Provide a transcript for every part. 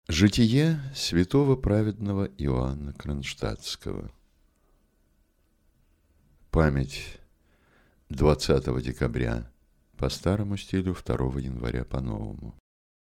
Житие святого праведного Иоанна Кронштадтского. Память 20 декабря по старому стилю, 2 января по новому.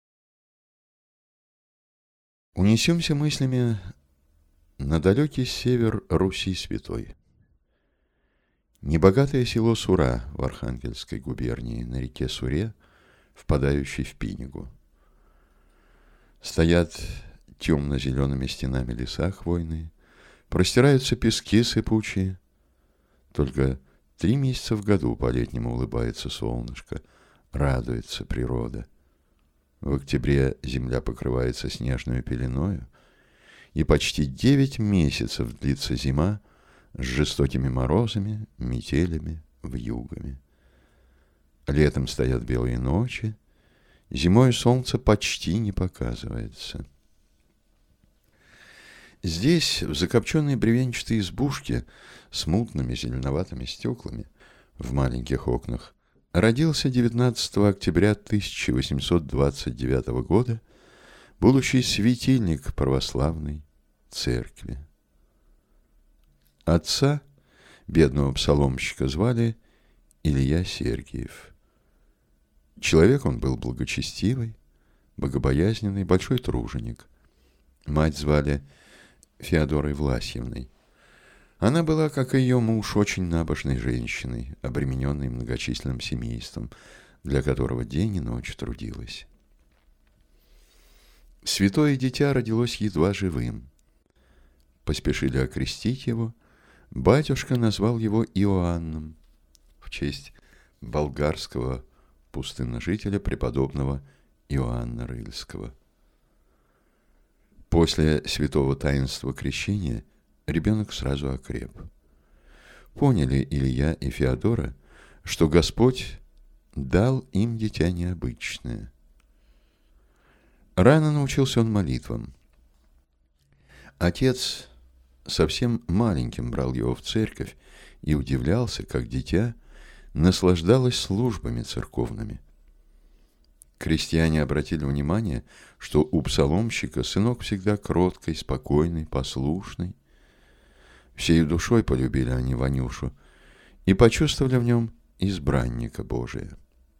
Унесемся мыслями на далекий север Руси святой. Небогатое село Сура в Архангельской губернии на реке Суре, впадающей в Пинегу. Стоят темно-зелеными стенами леса хвойные, простираются пески сыпучие. Только 3 месяца в году по-летнему улыбается солнышко, радуется природа. В октябре земля покрывается снежной пеленою, и почти 9 месяцев длится зима с жестокими морозами, метелями, вьюгами. Летом стоят белые ночи, зимой солнце почти не показывается. Здесь, в закопченной бревенчатой избушке с мутными зеленоватыми стеклами в маленьких окнах, родился 19 октября 1829 года будущий светильник православной церкви. Отца, бедного псаломщика, звали Илья Сергиев. Человек он был благочестивый, богобоязненный, большой труженик. Мать звали Феодорой Власьевной. Она была, как и ее муж, очень набожной женщиной, обремененной многочисленным семейством, для которого день и ночь трудилась. Святое дитя родилось едва живым. Поспешили окрестить его. Батюшка назвал его Иоанном в честь болгарского пустынножителя преподобного Иоанна Рыльского. После святого таинства крещения ребенок сразу окреп. Поняли Илья и Феодора, что Господь дал им дитя необычное. Рано научился он молитвам. Отец совсем маленьким брал его в церковь и удивлялся, как дитя наслаждалось службами церковными. Крестьяне обратили внимание, что у псаломщика сынок всегда кроткий, спокойный, послушный. Всей душой полюбили они Ванюшу и почувствовали в нем избранника Божия.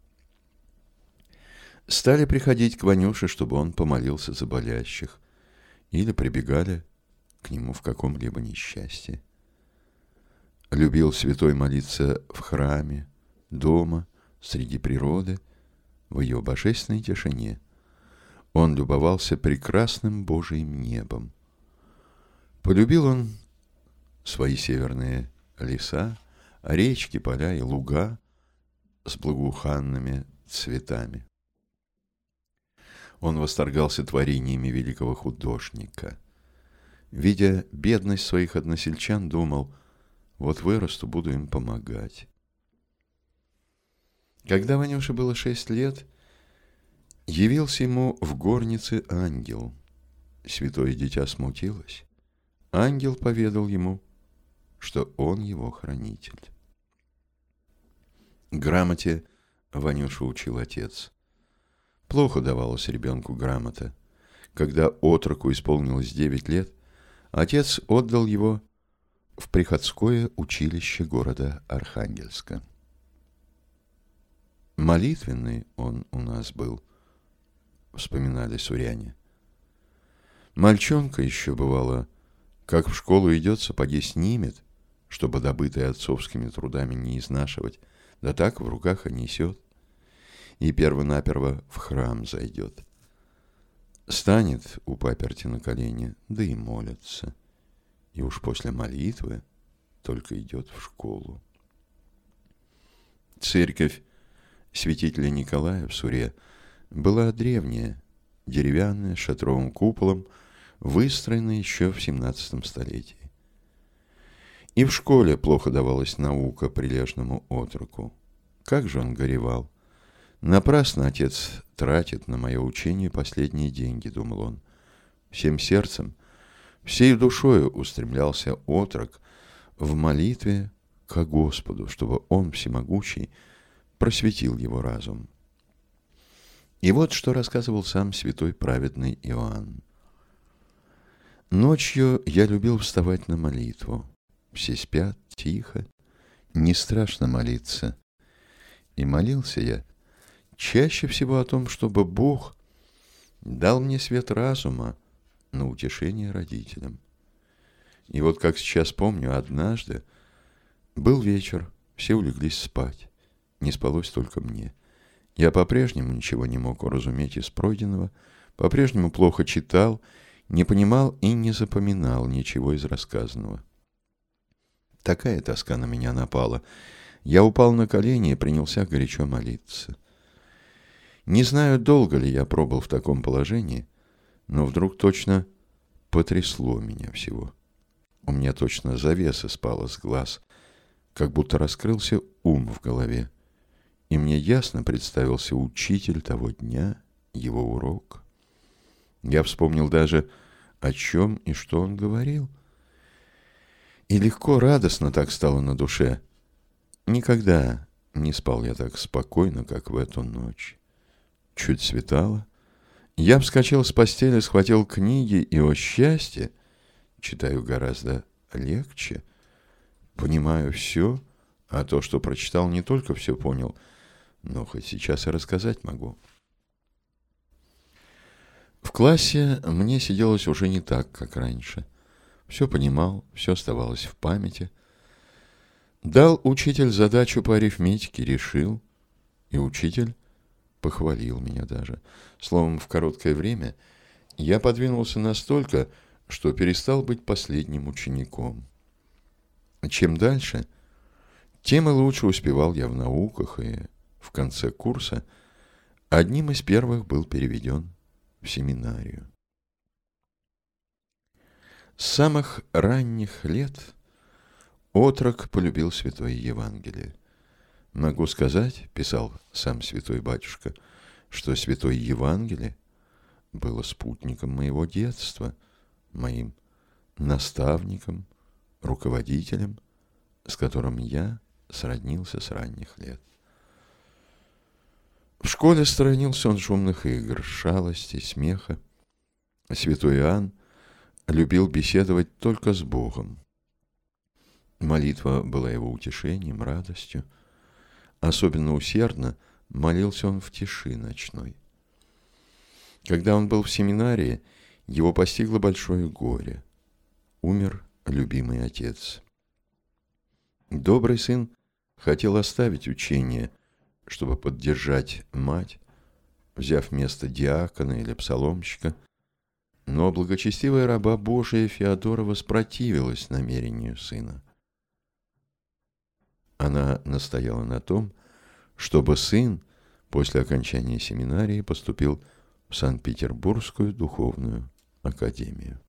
Стали приходить к Ванюше, чтобы он помолился за болящих, или прибегали к нему в каком-либо несчастье. Любил святой молиться в храме, дома, среди природы, в ее божественной тишине. Он любовался прекрасным Божиим небом. Полюбил он свои северные леса, речки, поля и луга с благоуханными цветами. Он восторгался творениями великого художника. Видя бедность своих односельчан, думал: вот вырасту, буду им помогать. Когда Ванюше было 6 лет, явился ему в горнице ангел. Святое дитя смутилось. Ангел поведал ему, что он его хранитель. Грамоте Ванюшу учил отец. Плохо давалась ребенку грамота. Когда отроку исполнилось 9 лет, отец отдал его в приходское училище города Архангельска. Молитвенный он у нас был, вспоминали суряне. Мальчонка еще, бывало, как в школу идет, сапоги снимет, чтобы добытое отцовскими трудами не изнашивать, да так в руках и несет, и перво-наперво в храм зайдет. Станет у паперти на колени, да и молится, и уж после молитвы только идет в школу. Церковь святителя Николая в Суре была древняя, деревянная, с шатровым куполом, выстроенная еще в 17 столетии. И в школе плохо давалась наука прилежному отроку. Как же он горевал! Напрасно отец тратит на мое учение последние деньги, думал он. Всем сердцем, всей душою устремлялся отрок в молитве ко Господу, чтобы Он всемогущий просветил его разум. И вот что рассказывал сам святой праведный Иоанн. Ночью я любил вставать на молитву. Все спят, тихо, не страшно молиться. И молился я чаще всего о том, чтобы Бог дал мне свет разума на утешение родителям. И вот как сейчас помню, однажды был вечер, все улеглись спать, не спалось только мне. Я по-прежнему ничего не мог уразуметь из пройденного, по-прежнему плохо читал, не понимал и не запоминал ничего из рассказанного. Такая тоска на меня напала. Я упал на колени и принялся горячо молиться. Не знаю, долго ли я пробыл в таком положении, но вдруг точно потрясло меня всего. У меня точно завеса спала с глаз, как будто раскрылся ум в голове, и мне ясно представился учитель того дня, его урок. Я вспомнил даже, о чем и что он говорил. И легко, радостно так стало на душе. Никогда не спал я так спокойно, как в эту ночь. Чуть светало. Я вскочил с постели, схватил книги, и, о счастье, читаю гораздо легче, понимаю все, а то, что прочитал, не только все понял, но хоть сейчас и рассказать могу. В классе мне сиделось уже не так, как раньше. Все понимал, все оставалось в памяти. Дал учитель задачу по арифметике, решил, и учитель похвалил меня даже. Словом, в короткое время я подвинулся настолько, что перестал быть последним учеником. Чем дальше, тем и лучше успевал я в науках, и в конце курса одним из первых был переведен в семинарию. С самых ранних лет отрок полюбил Святое Евангелие. Могу сказать, писал сам святой батюшка, что Святое Евангелие было спутником моего детства, моим наставником, руководителем, с которым я сроднился с ранних лет. В школе сторонился он шумных игр, шалостей, смеха. Святой Иоанн любил беседовать только с Богом. Молитва была его утешением, радостью. Особенно усердно молился он в тиши ночной. Когда он был в семинарии, его постигло большое горе. Умер любимый отец. Добрый сын хотел оставить учение, чтобы поддержать мать, взяв место диакона или псаломщика, но благочестивая раба Божия Феодора воспротивилась намерению сына. Она настояла на том, чтобы сын после окончания семинарии поступил в Санкт-Петербургскую духовную академию.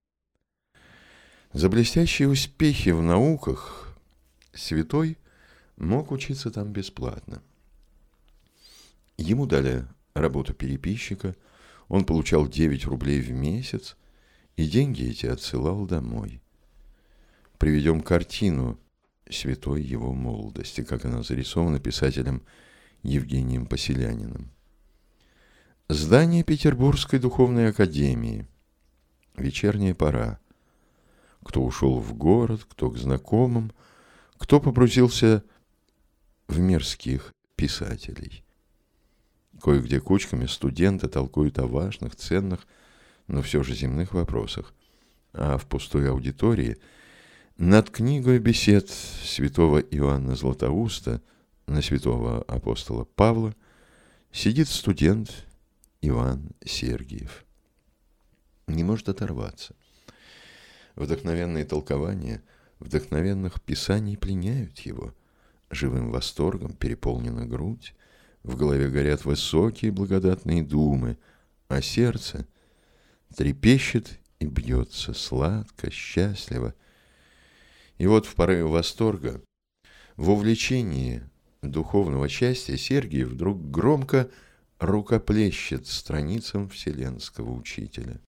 За блестящие успехи в науках святой мог учиться там бесплатно. Ему дали работу переписчика, он получал 9 рублей в месяц, и деньги эти отсылал домой. Приведем картину святой его молодости, как она зарисована писателем Евгением Поселяниным. Здание Петербургской духовной академии. Вечерняя пора. Кто ушел в город, кто к знакомым, кто погрузился в мирских писателей. Кое-где кучками студенты толкуют о важных, ценных, но все же земных вопросах. А в пустой аудитории над книгой бесед святого Иоанна Златоуста на святого апостола Павла сидит студент Иван Сергиев. Не может оторваться. Вдохновенные толкования вдохновенных писаний пленяют его. Живым восторгом переполнена грудь, в голове горят высокие благодатные думы, а сердце трепещет и бьется сладко, счастливо. И вот в порыве восторга, в увлечении духовного счастья Сергиев вдруг громко рукоплещет страницам вселенского учителя.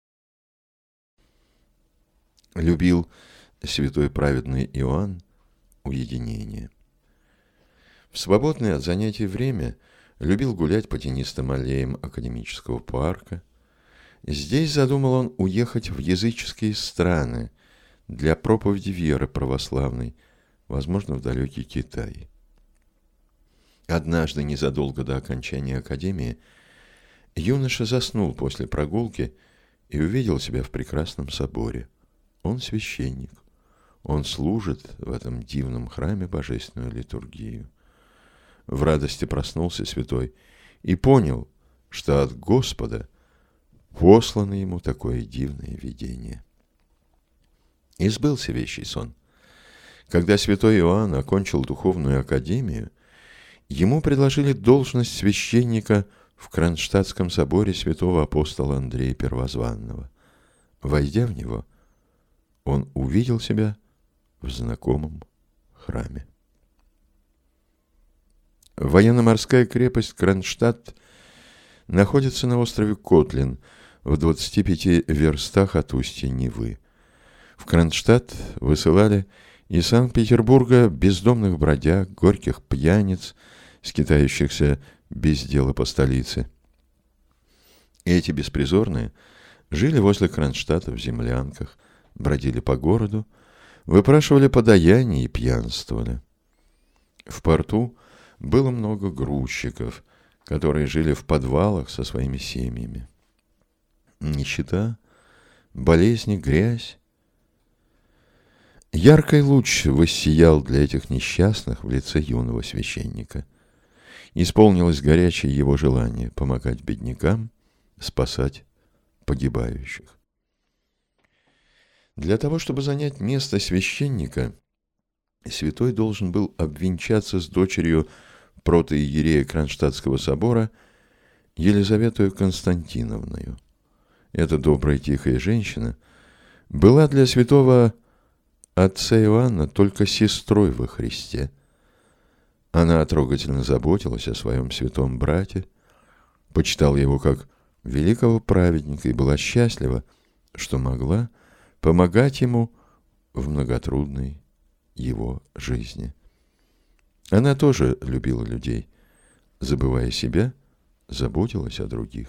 Любил святой праведный Иоанн уединение. В свободное от занятий время любил гулять по тенистым аллеям академического парка, Здесь задумал он уехать в языческие страны для проповеди веры православной, возможно, в далекий Китай. Однажды, незадолго до окончания академии, юноша заснул после прогулки и увидел себя в прекрасном соборе. Он священник. Он служит в этом дивном храме божественную литургию. В радости проснулся святой и понял, что от Господа послано ему такое дивное видение. И сбылся вещий сон. Когда святой Иоанн окончил духовную академию, ему предложили должность священника в Кронштадтском соборе святого апостола Андрея Первозванного. Войдя в него, он увидел себя в знакомом храме. Военно-морская крепость Кронштадт находится на острове Котлин в 25 верстах от устья Невы. В Кронштадт высылали из Санкт-Петербурга бездомных бродяг, горьких пьяниц, скитающихся без дела по столице. Эти беспризорные жили возле Кронштадта в землянках, бродили по городу, выпрашивали подаяние и пьянствовали. В порту было много грузчиков, которые жили в подвалах со своими семьями. Нищета, болезни, грязь. Яркий луч воссиял для этих несчастных в лице юного священника. Исполнилось горячее его желание помогать беднякам, спасать погибающих. Для того, чтобы занять место священника, святой должен был обвенчаться с дочерью протоиерея Кронштадтского собора Елизаветою Константиновною. Эта добрая тихая женщина была для святого отца Иоанна только сестрой во Христе. Она трогательно заботилась о своем святом брате, почитала его как великого праведника и была счастлива, что могла помогать ему в многотрудной его жизни. Она тоже любила людей, забывая себя, заботилась о других.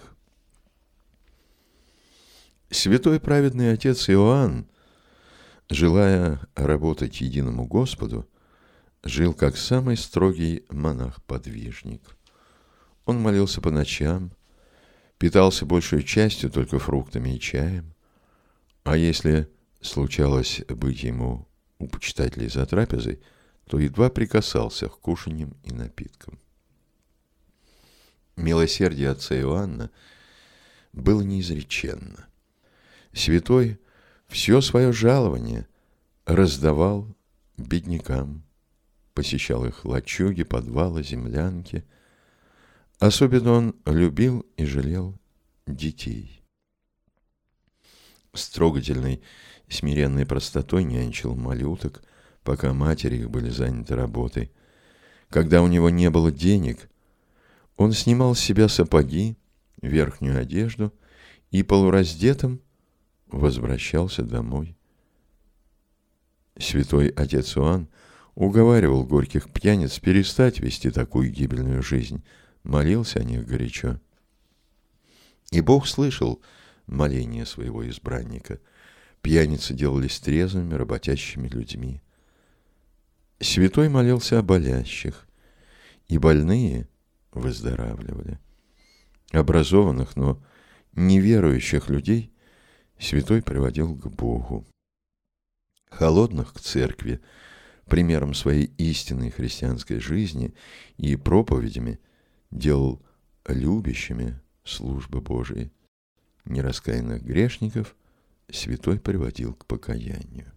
Святой праведный отец Иоанн, желая работать единому Господу, жил как самый строгий монах-подвижник. Он молился по ночам, питался большей частью только фруктами и чаем, а если случалось быть ему у почитателей за трапезой, то едва прикасался к кушаньям и напиткам. Милосердие отца Иоанна было неизреченно. Святой все свое жалование раздавал беднякам, посещал их лачуги, подвалы, землянки. Особенно он любил и жалел детей. С трогательной, смиренной простотой нянчил малюток, пока матери их были заняты работой. Когда у него не было денег, он снимал с себя сапоги, верхнюю одежду и полураздетым возвращался домой. Святой отец Иоанн уговаривал горьких пьяниц перестать вести такую гибельную жизнь, молился о них горячо. И Бог слышал моление своего избранника. Пьяницы делались трезвыми, работящими людьми. Святой молился о болящих, и больные выздоравливали. Образованных, но неверующих людей святой приводил к Богу. Холодных к церкви, примером своей истинной христианской жизни и проповедями делал любящими службы Божией. Нераскаянных грешников святой приводил к покаянию.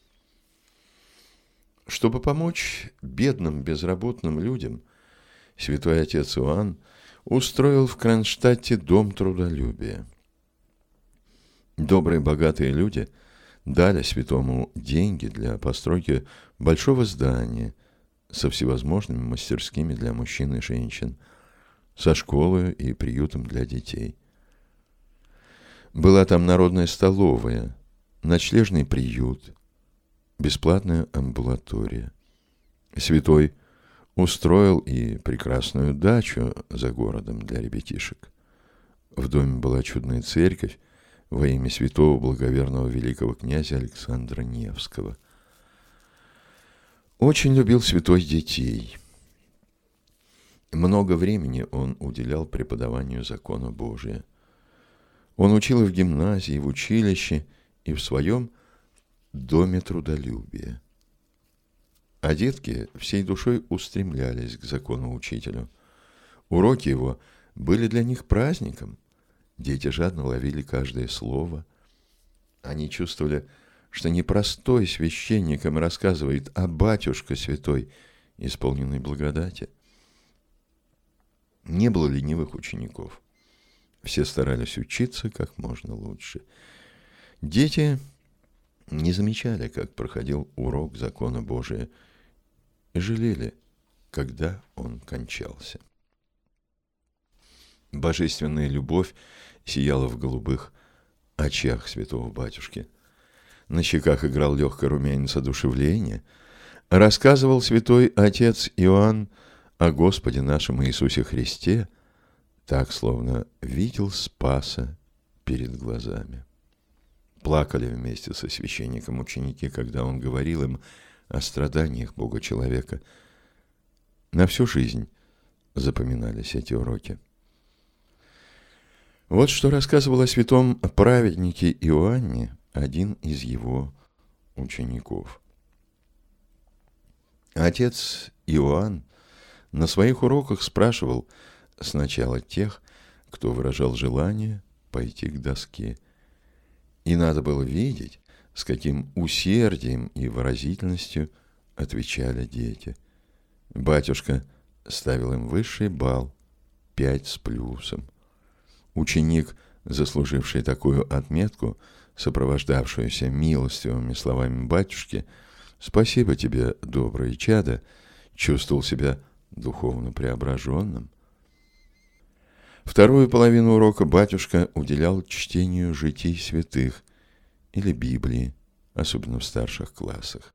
Чтобы помочь бедным безработным людям, святой отец Иоанн устроил в Кронштадте дом трудолюбия. Добрые богатые люди дали святому деньги для постройки большого здания со всевозможными мастерскими для мужчин и женщин, со школой и приютом для детей. Была там народная столовая, ночлежный приют, бесплатная амбулатория. Святой устроил и прекрасную дачу за городом для ребятишек. В доме была чудная церковь во имя святого благоверного великого князя Александра Невского. Очень любил святой детей. Много времени он уделял преподаванию закона Божия. Он учил и в гимназии, и в училище, и в своем доме трудолюбия. А детки всей душой устремлялись к законоучителю. Уроки его были для них праздником. Дети жадно ловили каждое слово. Они чувствовали, что не простой священник им рассказывает, а батюшка святой, исполненный благодати. Не было ленивых учеников. Все старались учиться как можно лучше. Дети не замечали, как проходил урок закона Божия, и жалели, когда он кончался. Божественная любовь сияла в голубых очах святого батюшки. На щеках играл легкий румянец одушевления. Рассказывал святой отец Иоанн о Господе нашем Иисусе Христе, так, словно видел Спаса перед глазами. Плакали вместе со священником ученики, когда он говорил им о страданиях Бога-человека. На всю жизнь запоминались эти уроки. Вот что рассказывал о святом праведнике Иоанне один из его учеников. Отец Иоанн на своих уроках спрашивал сначала тех, кто выражал желание пойти к доске. И надо было видеть, с каким усердием и выразительностью отвечали дети. Батюшка ставил им высший балл, 5 с плюсом. Ученик, заслуживший такую отметку, сопровождавшуюся милостивыми словами батюшки «Спасибо тебе, доброе чадо», чувствовал себя духовно преображенным. Вторую половину урока батюшка уделял чтению житий святых или Библии, особенно в старших классах.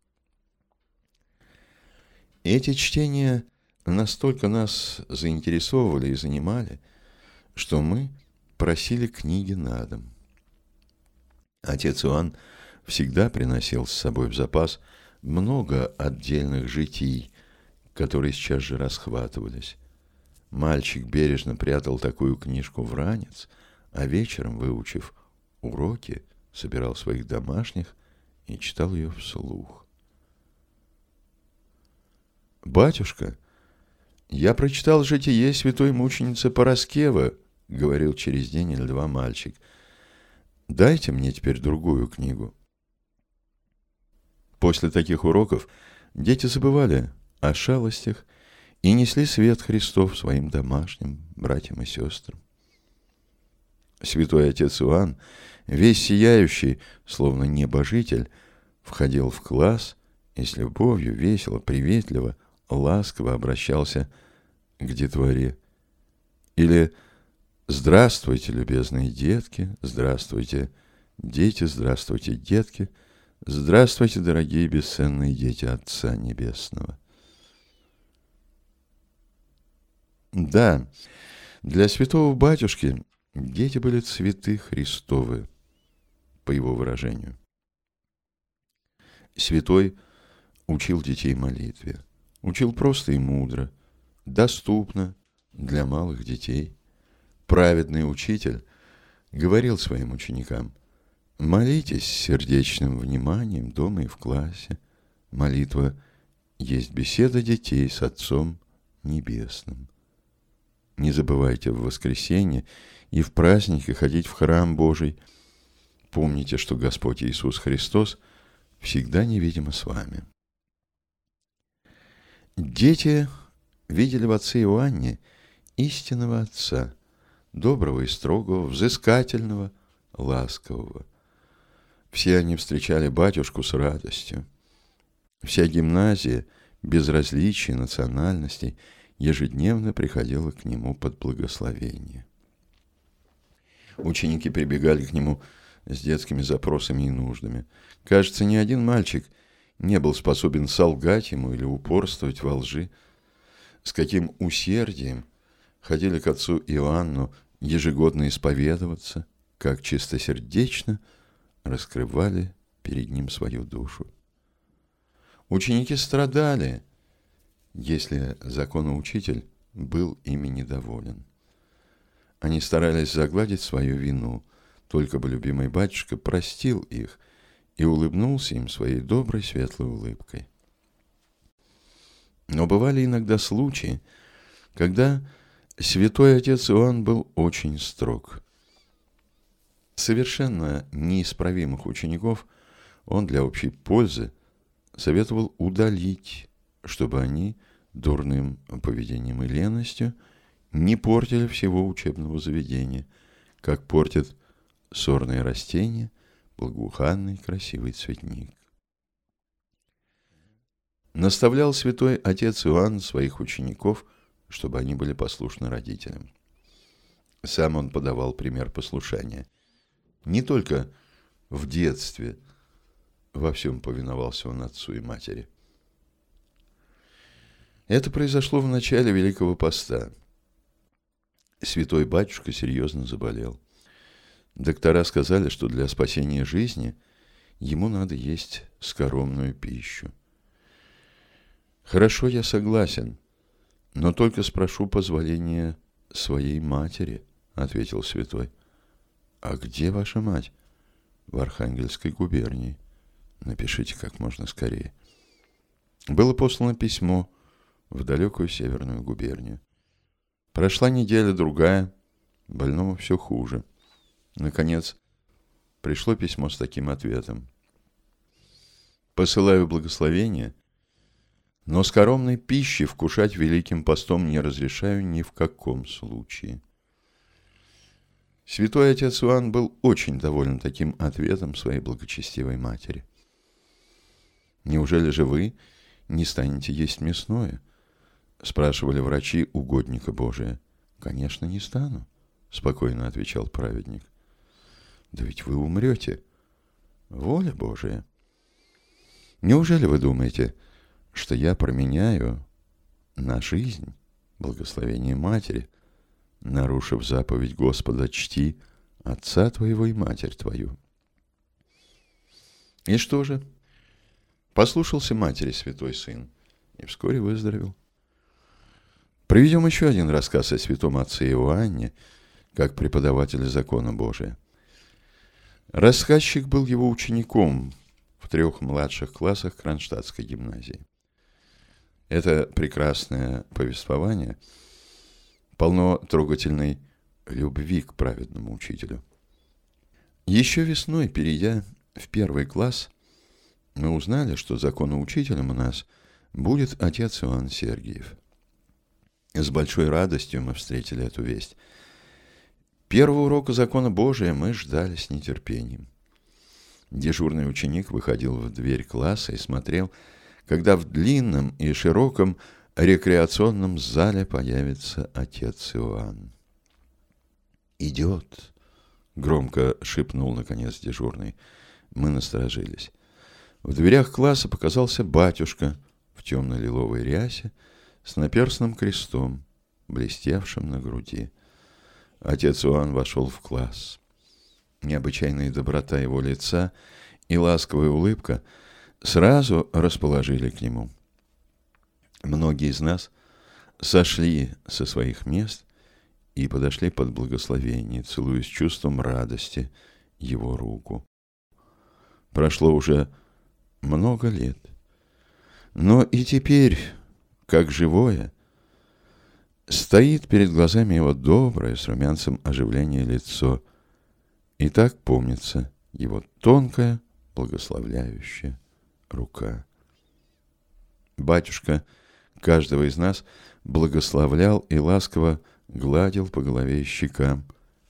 Эти чтения настолько нас заинтересовывали и занимали, что мы просили книги на дом. Отец Иоанн всегда приносил с собой в запас много отдельных житий, которые сейчас же расхватывались. Мальчик бережно прятал такую книжку в ранец, а вечером, выучив уроки, собирал своих домашних и читал ее вслух. «Батюшка, я прочитал житие святой мученицы Параскевы», — говорил через день или два мальчик. «Дайте мне теперь другую книгу». После таких уроков дети забывали о шалостях и несли свет Христов своим домашним братьям и сестрам. Святой отец Иоанн, весь сияющий, словно небожитель, входил в класс и с любовью, весело, приветливо, ласково обращался к детворе. Или «Здравствуйте, любезные детки, здравствуйте, дети, здравствуйте, детки, здравствуйте, дорогие бесценные дети Отца Небесного». Да, для святого батюшки дети были цветы Христовы, по его выражению. Святой учил детей молитве, учил просто и мудро, доступно для малых детей. Праведный учитель говорил своим ученикам: молитесь с сердечным вниманием дома и в классе. Молитва есть беседа детей с Отцом Небесным. Не забывайте в воскресенье и в праздники ходить в храм Божий. Помните, что Господь Иисус Христос всегда невидимо с вами. Дети видели в отце Иоанне истинного отца, доброго и строгого, взыскательного, ласкового. Все они встречали батюшку с радостью. Вся гимназия, без различий национальностей, ежедневно приходила к нему под благословение. Ученики прибегали к нему с детскими запросами и нуждами. Кажется, ни один мальчик не был способен солгать ему или упорствовать во лжи. С каким усердием ходили к отцу Иоанну ежегодно исповедоваться, как чистосердечно раскрывали перед ним свою душу. Ученики страдали, если законоучитель был ими недоволен. Они старались загладить свою вину, только бы любимый батюшка простил их и улыбнулся им своей доброй светлой улыбкой. Но бывали иногда случаи, когда святой отец Иоанн был очень строг. Совершенно неисправимых учеников он для общей пользы советовал удалить, чтобы они дурным поведением и леностью не портили всего учебного заведения, как портят сорные растения благоуханный красивый цветник. Наставлял святой отец Иоанн своих учеников, чтобы они были послушны родителям. Сам он подавал пример послушания. Не только в детстве во всем повиновался он отцу и матери. Это произошло в начале Великого Поста. Святой батюшка серьезно заболел. Доктора сказали, что для спасения жизни ему надо есть скоромную пищу. «Хорошо, я согласен, но только спрошу позволения своей матери», — ответил святой. «А где ваша мать?» «В Архангельской губернии. Напишите как можно скорее». Было послано письмо в далекую северную губернию. Прошла неделя-другая, больному все хуже. Наконец, пришло письмо с таким ответом. «Посылаю благословение, но скоромной пищи вкушать великим постом не разрешаю ни в каком случае». Святой отец Иоанн был очень доволен таким ответом своей благочестивой матери. «Неужели же вы не станете есть мясное?» — спрашивали врачи угодника Божия. «Конечно, не стану», — спокойно отвечал праведник. «Да ведь вы умрете. Воля Божия. Неужели вы думаете, что я променяю на жизнь благословение матери, нарушив заповедь Господа: чти отца твоего и матерь твою?» И что же? Послушался матери святой сын и вскоре выздоровел. Приведем еще один рассказ о святом отце Иоанне, как преподавателе закона Божия. Рассказчик был его учеником в 3 младших классах Кронштадтской гимназии. Это прекрасное повествование полно трогательной любви к праведному учителю. Еще весной, перейдя в 1 класс, мы узнали, что законоучителем у нас будет отец Иоанн Сергиев. С большой радостью мы встретили эту весть. Первого урока закона Божия мы ждали с нетерпением. Дежурный ученик выходил в дверь класса и смотрел, когда в длинном и широком рекреационном зале появится отец Иоанн. «Идет!» — громко шепнул, наконец, дежурный. Мы насторожились. В дверях класса показался батюшка в темно-лиловой рясе с наперстным крестом, блестевшим на груди. Отец Иоанн вошел в класс. Необычайная доброта его лица и ласковая улыбка сразу расположили к нему. Многие из нас сошли со своих мест и подошли под благословение, целуя с чувством радости его руку. Прошло уже много лет, но и теперь, как живое, стоит перед глазами его доброе, с румянцем оживления лицо, и так помнится его тонкая, благословляющая рука. Батюшка каждого из нас благословлял и ласково гладил по голове и щекам.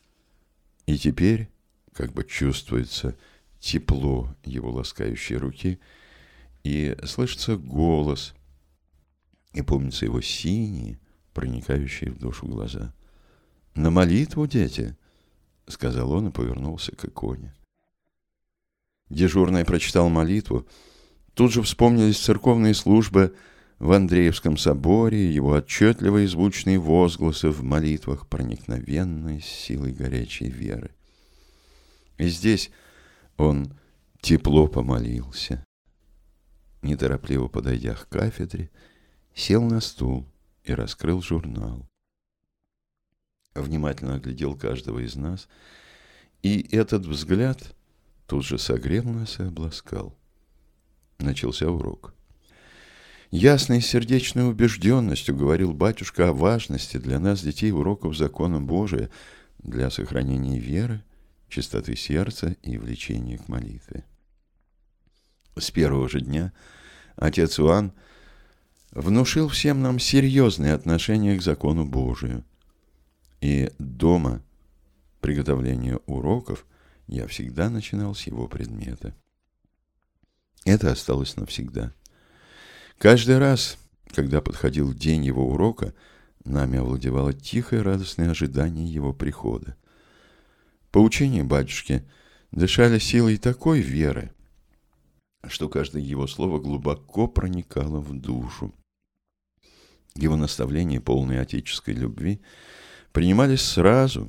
И теперь, как бы чувствуется тепло его ласкающей руки, и слышится голос, и помнятся его синие, проникающие в душу глаза. «На молитву, дети!» — сказал он и повернулся к иконе. Дежурный прочитал молитву. Тут же вспомнились церковные службы в Андреевском соборе, его отчетливые звучные возгласы в молитвах, проникновенной силой горячей веры. И здесь он тепло помолился. Неторопливо подойдя к кафедре, сел на стул и раскрыл журнал. Внимательно оглядел каждого из нас, и этот взгляд тут же согрел нас и обласкал. Начался урок. Ясной сердечной убежденностью говорил батюшка о важности для нас, детей, уроков закона Божия для сохранения веры, чистоты сердца и влечения к молитве. С первого же дня отец Иоанн внушил всем нам серьезные отношения к закону Божию. И дома приготовление уроков я всегда начинал с его предмета. Это осталось навсегда. Каждый раз, когда подходил день его урока, нами овладевало тихое радостное ожидание его прихода. Поучения батюшки дышали силой такой веры, что каждое его слово глубоко проникало в душу. Его наставления, полные отеческой любви, принимались сразу,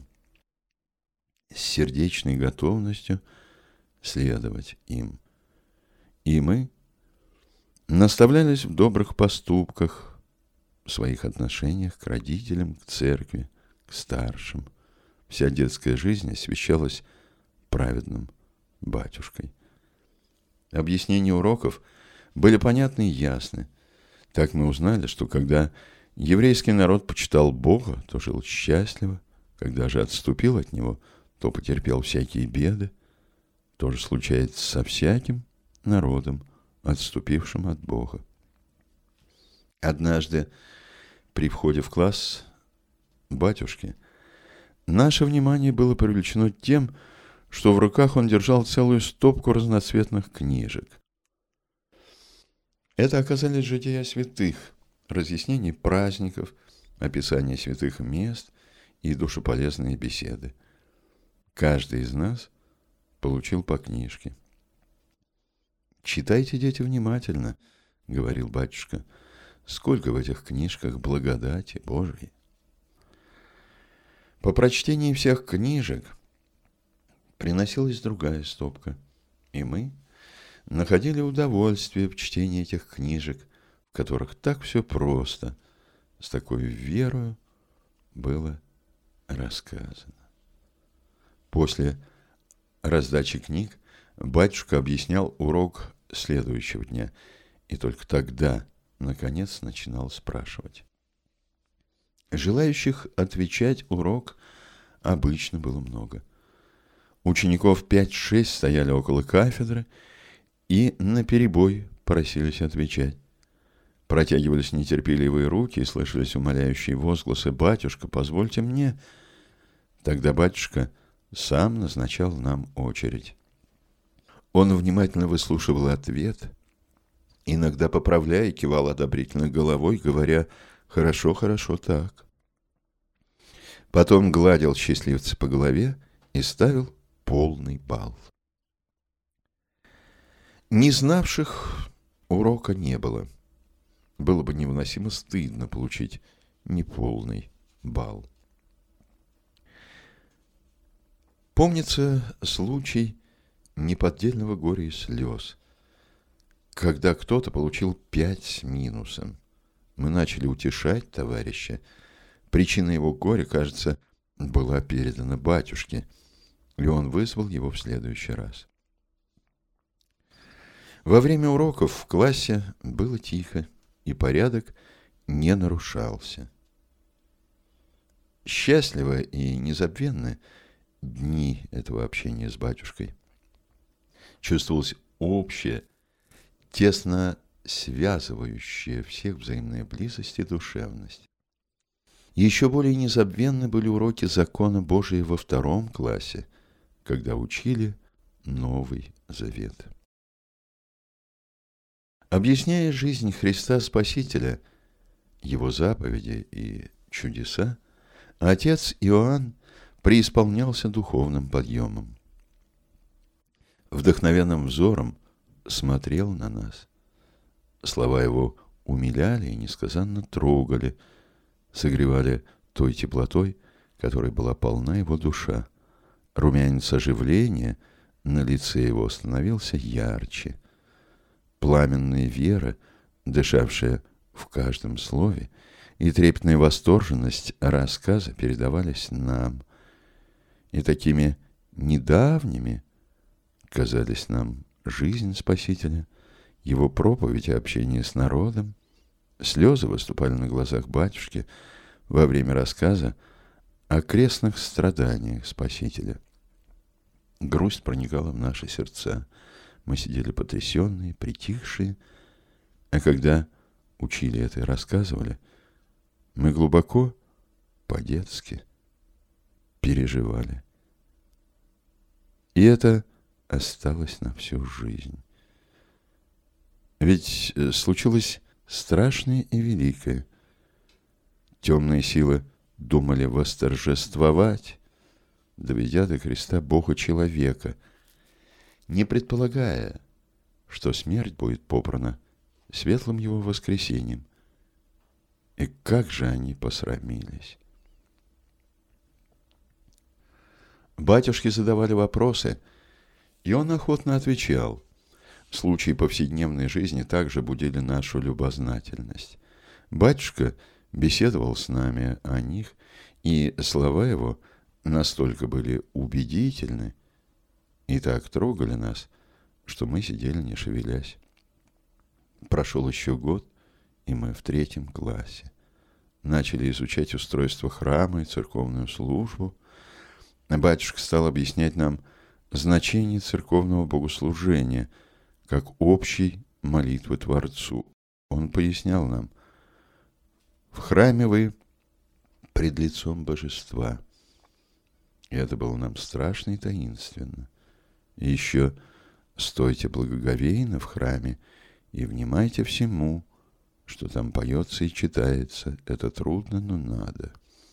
с сердечной готовностью следовать им. И мы наставлялись в добрых поступках, в своих отношениях к родителям, к церкви, к старшим. Вся детская жизнь освящалась праведным батюшкой. Объяснения уроков были понятны и ясны. Так мы узнали, что когда еврейский народ почитал Бога, то жил счастливо, когда же отступил от Него, то потерпел всякие беды. То же случается со всяким народом, отступившим от Бога. Однажды при входе в класс батюшки наше внимание было привлечено тем, что в руках он держал целую стопку разноцветных книжек. Это оказались жития святых, разъяснение праздников, описание святых мест и душеполезные беседы. Каждый из нас получил по книжке. «Читайте, дети, внимательно», — говорил батюшка, — «сколько в этих книжках благодати Божьей». По прочтении всех книжек приносилась другая стопка, и мы находили удовольствие в чтении этих книжек, в которых так все просто, с такой верою было рассказано. После раздачи книг батюшка объяснял урок следующего дня, и только тогда, наконец, начинал спрашивать. Желающих отвечать урок обычно было много. Учеников 5-6 стояли около кафедры и наперебой просились отвечать. Протягивались нетерпеливые руки и слышались умоляющие возгласы: «Батюшка, позвольте мне». Тогда батюшка сам назначал нам очередь. Он внимательно выслушивал ответ, иногда поправляя, кивал одобрительно головой, говоря: «Хорошо, хорошо, так». Потом гладил счастливца по голове и ставил полный балл. Не знавших урока не было. Было бы невыносимо стыдно получить неполный балл. Помнится случай неподдельного горя и слез, когда кто-то получил 5 с минусом. Мы начали утешать товарища. Причина его горя, кажется, была передана батюшке, и он вызвал его в следующий раз. Во время уроков в классе было тихо, и порядок не нарушался. Счастливы и незабвенны дни этого общения с батюшкой. Чувствовалась общая, тесно связывающая всех взаимная близость и душевность. Еще более незабвенны были уроки закона Божия во 2 классе, когда учили Новый Завет. Объясняя жизнь Христа Спасителя, его заповеди и чудеса, отец Иоанн преисполнялся духовным подъемом. Вдохновенным взором смотрел на нас. Слова его умиляли и несказанно трогали, согревали той теплотой, которой была полна его душа. Румянец оживления на лице его становился ярче. Пламенная вера, дышавшая в каждом слове, и трепетная восторженность рассказа передавались нам. И такими недавними казались нам жизнь Спасителя, его проповедь и общение с народом. Слезы выступали на глазах батюшки во время рассказа о крестных страданиях Спасителя. Грусть проникала в наши сердца. Мы сидели потрясенные, притихшие, а когда учили это и рассказывали, мы глубоко, по-детски переживали. И это осталось на всю жизнь. Ведь случилось страшное и великое. Темные силы думали восторжествовать, доведя до креста Бога-человека, не предполагая, что смерть будет попрана светлым его воскресением. И как же они посрамились! Батюшки задавали вопросы, и он охотно отвечал. Случаи повседневной жизни также будили нашу любознательность. Батюшка беседовал с нами о них, и слова его настолько были убедительны и так трогали нас, что мы сидели не шевелясь. Прошел еще год, и мы в 3 классе. Начали изучать устройство храма и церковную службу. Батюшка стал объяснять нам значение церковного богослужения как общей молитвы Творцу. Он пояснял нам: в храме вы пред лицом божества. И это было нам страшно и таинственно. И еще стойте благоговейно в храме и внимайте всему, что там поется и читается. Это трудно, но надо.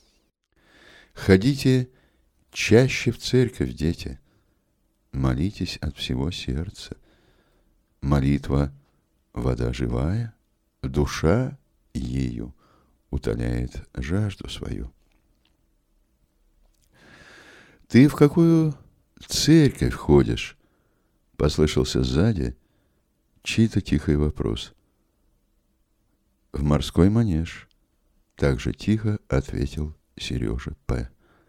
Ходите чаще в церковь, дети. Молитесь от всего сердца. Молитва — вода живая, душа ею утоляет жажду свою. «Ты в какую церковь ходишь?» — послышался сзади чей-то тихий вопрос. «В морской манеж», — также тихо ответил Сережа П.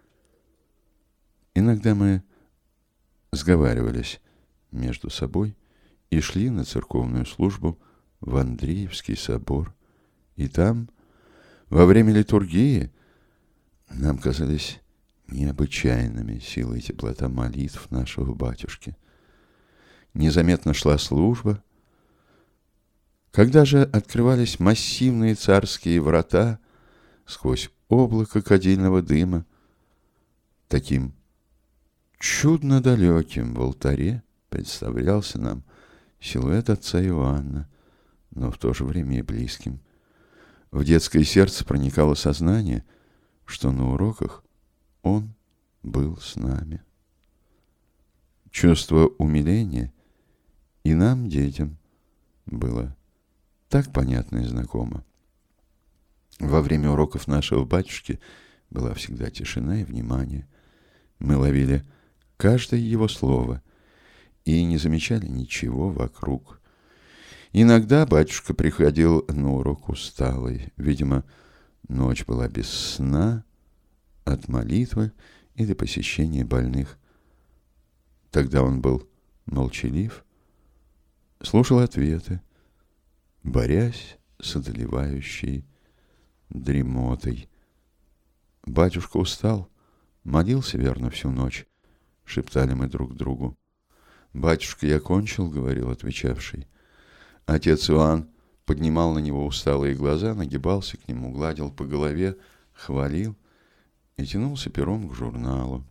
Иногда мы сговаривались между собой и шли на церковную службу в Андреевский собор. И там, во время литургии, нам казались необычайными сила и теплота молитв нашего батюшки. Незаметно шла служба. Когда же открывались массивные царские врата сквозь облако кадильного дыма, таким чудно далеким в алтаре представлялся нам силуэт отца Иоанна, но в то же время и близким. В детское сердце проникало сознание, что на уроках он был с нами. Чувство умиления и нам, детям, было так понятно и знакомо. Во время уроков нашего батюшки была всегда тишина и внимание. Мы ловили каждое его слово и не замечали ничего вокруг. Иногда батюшка приходил на урок усталый. Видимо, ночь была без сна от молитвы или посещения больных. Тогда он был молчалив, слушал ответы, борясь с одолевающей дремотой. Батюшка устал, молился верно всю ночь, шептали мы друг другу. «Батюшка, я кончил», — говорил отвечавший. Отец Иоанн поднимал на него усталые глаза, нагибался к нему, гладил по голове, хвалил и тянулся пером к журналу.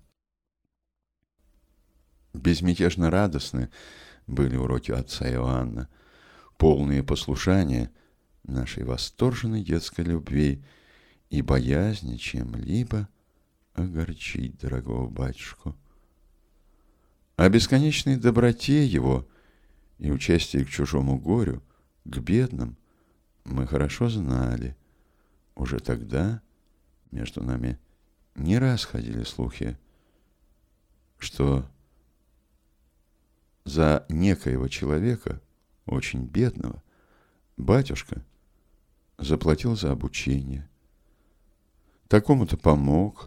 Безмятежно радостны были уроки отца Иоанна, полные послушания нашей восторженной детской любви и боязни чем-либо огорчить дорогого батюшку. О бесконечной доброте его и участии к чужому горю, к бедным, Мы хорошо знали, уже тогда между нами не раз ходили слухи, что за некоего человека, очень бедного, батюшка заплатил за обучение, такому-то помог,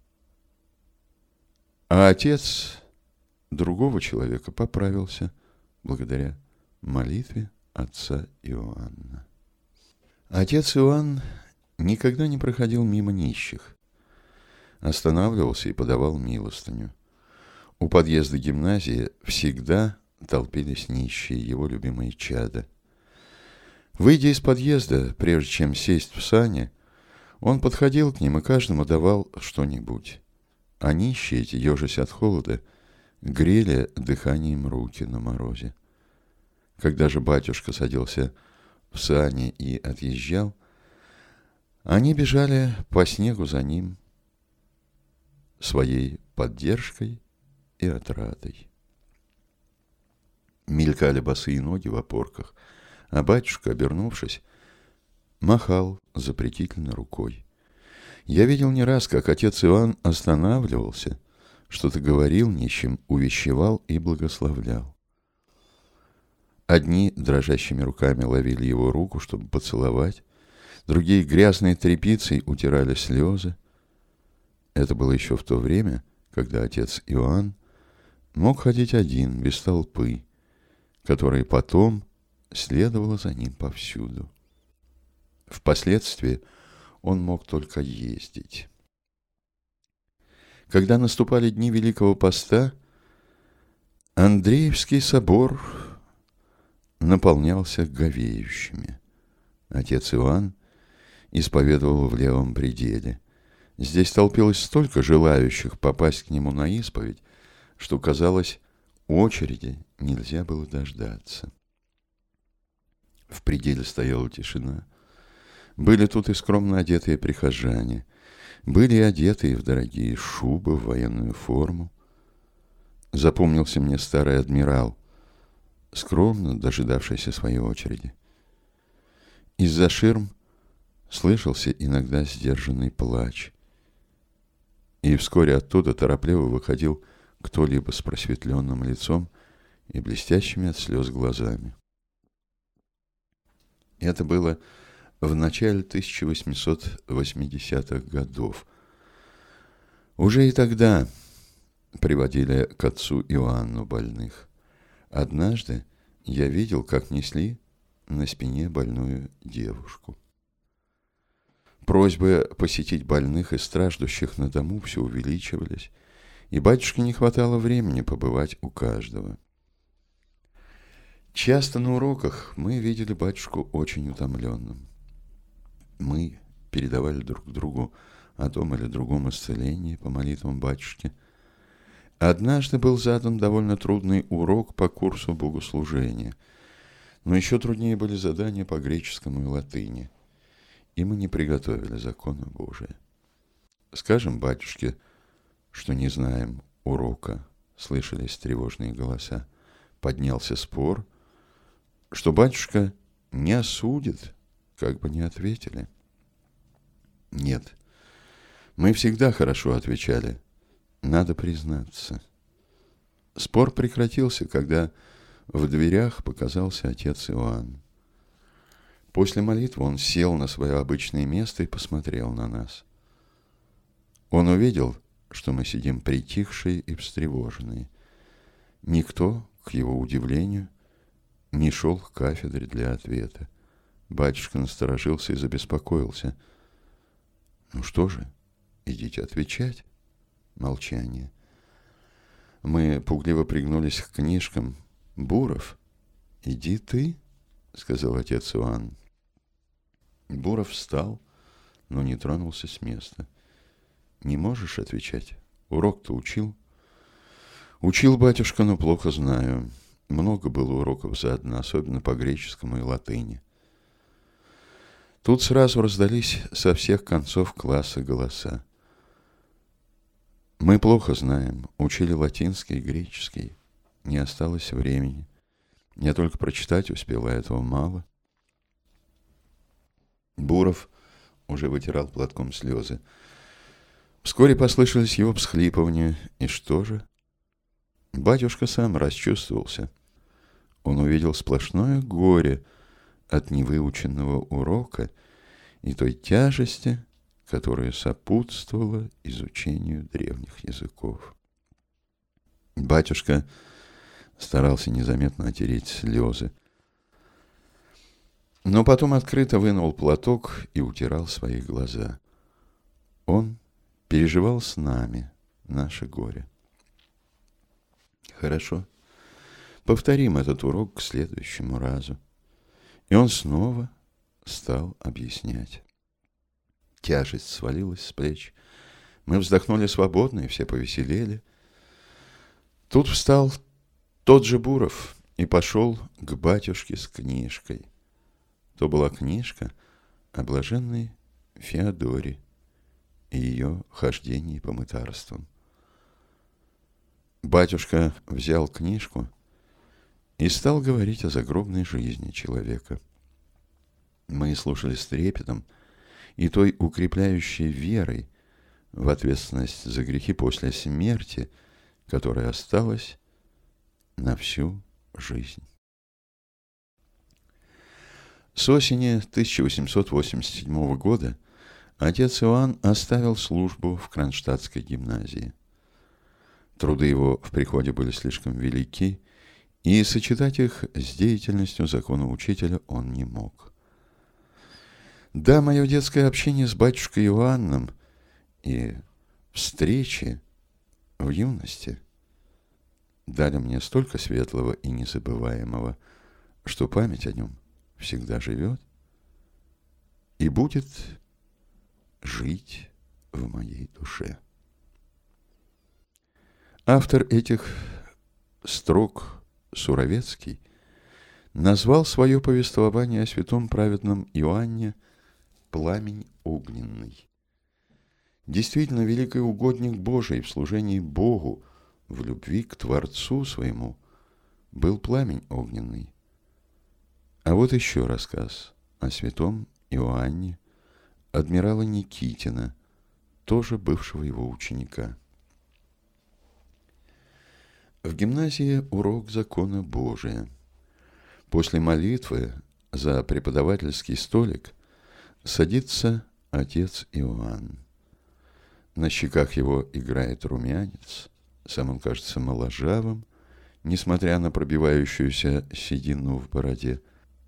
а отец другого человека поправился благодаря молитве отца Иоанна. Отец Иоанн никогда не проходил мимо нищих, останавливался и подавал милостыню. У подъезда гимназии всегда толпились нищие, его любимые чада. Выйдя из подъезда, прежде чем сесть в сани, он подходил к ним и каждому давал что-нибудь. А нищие эти, ежась от холода, грели дыханием руки на морозе. Когда же батюшка садился в сани и отъезжал, они бежали по снегу за ним своей поддержкой и отрадой. Мелькали босые ноги в опорках, а батюшка, обернувшись, махал запретительно рукой. Я видел не раз, как отец Иоанн останавливался, что-то говорил нищим, увещевал и благословлял. Одни дрожащими руками ловили его руку, чтобы поцеловать, другие грязной тряпицей утирали слезы. Это было еще в то время, когда отец Иоанн мог ходить один, без толпы, которая потом следовала за ним повсюду. Впоследствии он мог только ездить. Когда наступали дни Великого Поста, Андреевский собор наполнялся говеющими. Отец Иоанн исповедовал в левом пределе. Здесь толпилось столько желающих попасть к нему на исповедь, что, казалось, очереди нельзя было дождаться. В пределе стояла тишина. Были тут и скромно одетые прихожане, были и одетые в дорогие шубы, в военную форму. Запомнился мне старый адмирал, скромно дожидавшийся своей очереди. Из-за ширм слышался иногда сдержанный плач, и вскоре оттуда торопливо выходил кто-либо с просветленным лицом и блестящими от слез глазами. Это было в начале 1880-х годов. Уже и тогда приводили к отцу Иоанну больных. Однажды я видел, как несли на спине больную девушку. Просьбы посетить больных и страждущих на дому все увеличивались, и батюшке не хватало времени побывать у каждого. Часто на уроках мы видели батюшку очень утомленным. Мы передавали друг другу о том или другом исцелении по молитвам батюшки. Однажды был задан довольно трудный урок по курсу богослужения, но еще труднее были задания по греческому и латыни, и мы не приготовили закона Божия. Скажем батюшке, что не знаем урока, слышались тревожные голоса. Поднялся спор, что батюшка не осудит, как бы не ответили. Нет, мы всегда хорошо отвечали, надо признаться. Спор прекратился, когда в дверях показался отец Иоанн. После молитвы он сел на свое обычное место и посмотрел на нас. Он увидел, что мы сидим притихшие и встревоженные. Никто, к его удивлению, не шел к кафедре для ответа. Батюшка насторожился и забеспокоился. Ну что же, идите отвечать. Молчание. Мы пугливо пригнулись к книжкам. Буров, иди ты, сказал отец Иоанн. Буров встал, но не тронулся с места. Не можешь отвечать? Урок-то учил? Учил батюшка, но плохо знаю. Много было уроков задано, особенно по греческому и латыни. Тут сразу раздались со всех концов класса голоса. Мы плохо знаем, учили латинский и греческий. Не осталось времени. Я только прочитать успел, а этого мало. Буров уже вытирал платком слезы. Вскоре послышались его всхлипывания. И что же? Батюшка сам расчувствовался. Он увидел сплошное горе от невыученного урока и той тяжести, которая сопутствовала изучению древних языков. Батюшка старался незаметно отереть слезы, но потом открыто вынул платок и утирал свои глаза. Он переживал с нами наше горе. Хорошо, повторим этот урок к следующему разу. И он снова стал объяснять. Тяжесть свалилась с плеч. Мы вздохнули свободно, и все повеселели. Тут встал тот же Буров и пошел к батюшке с книжкой. То была книжка о блаженной Феодоре и ее хождении по мытарствам. Батюшка взял книжку и стал говорить о загробной жизни человека. Мы слушали с трепетом и той укрепляющей верой в ответственность за грехи после смерти, которая осталась на всю жизнь. С осени 1887 года отец Иоанн оставил службу в Кронштадтской гимназии. Труды его в приходе были слишком велики, и сочетать их с деятельностью законоучителя он не мог. Да, мое детское общение с батюшкой Иоанном и встречи в юности дали мне столько светлого и незабываемого, что память о нем всегда живет и будет жить в моей душе. Автор этих строк, Суровецкий, назвал свое повествование о святом праведном Иоанне «Пламень огненный». Действительно, великий угодник Божий в служении Богу, в любви к Творцу своему, был пламень огненный. А вот еще рассказ о святом Иоанне, адмирала Никитина, тоже бывшего его ученика. В гимназии урок закона Божия. После молитвы за преподавательский столик садится отец Иоанн. На щеках его играет румянец, сам он кажется моложавым, несмотря на пробивающуюся седину в бороде.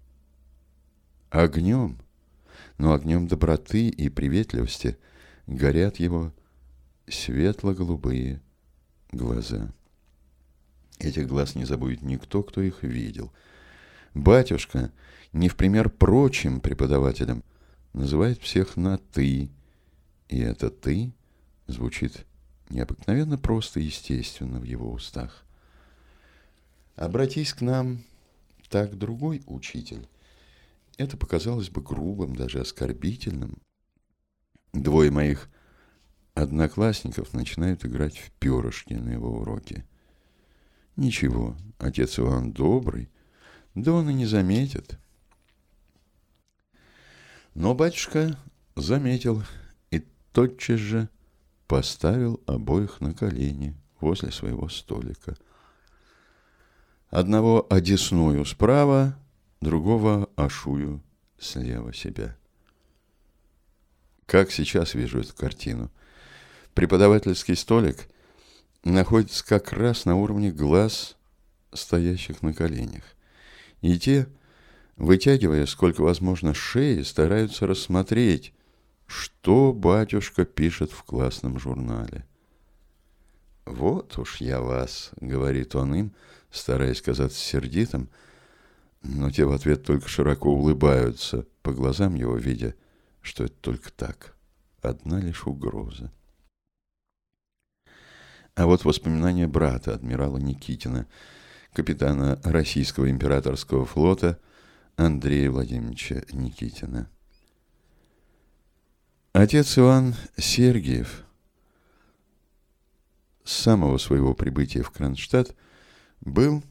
Огнем, но огнем доброты и приветливости горят его светло-голубые глаза. Этих глаз не забудет никто, кто их видел. Батюшка, не в пример прочим преподавателям, называет всех на «ты», и это «ты» звучит необыкновенно просто и естественно в его устах. Обратись к нам так другой учитель. Это показалось бы грубым, даже оскорбительным. Двое моих одноклассников начинают играть в перышки на его уроке. Ничего, отец Иоанн добрый, да он и не заметит. Но батюшка заметил и тотчас же поставил обоих на колени возле своего столика. Одного одесную справа, другого ашую слева себя. Как сейчас вижу эту картину. Преподавательский столик находится как раз на уровне глаз стоящих на коленях. И те, вытягивая сколько возможно шеи, стараются рассмотреть, что батюшка пишет в классном журнале. «Вот уж я вас», — говорит он им, стараясь казаться сердитым, но те в ответ только широко улыбаются, по глазам его видя, что это только так, одна лишь угроза. А вот воспоминания брата адмирала Никитина, капитана российского императорского флота Андрея Владимировича Никитина. Отец Иоанн Сергиев с самого своего прибытия в Кронштадт был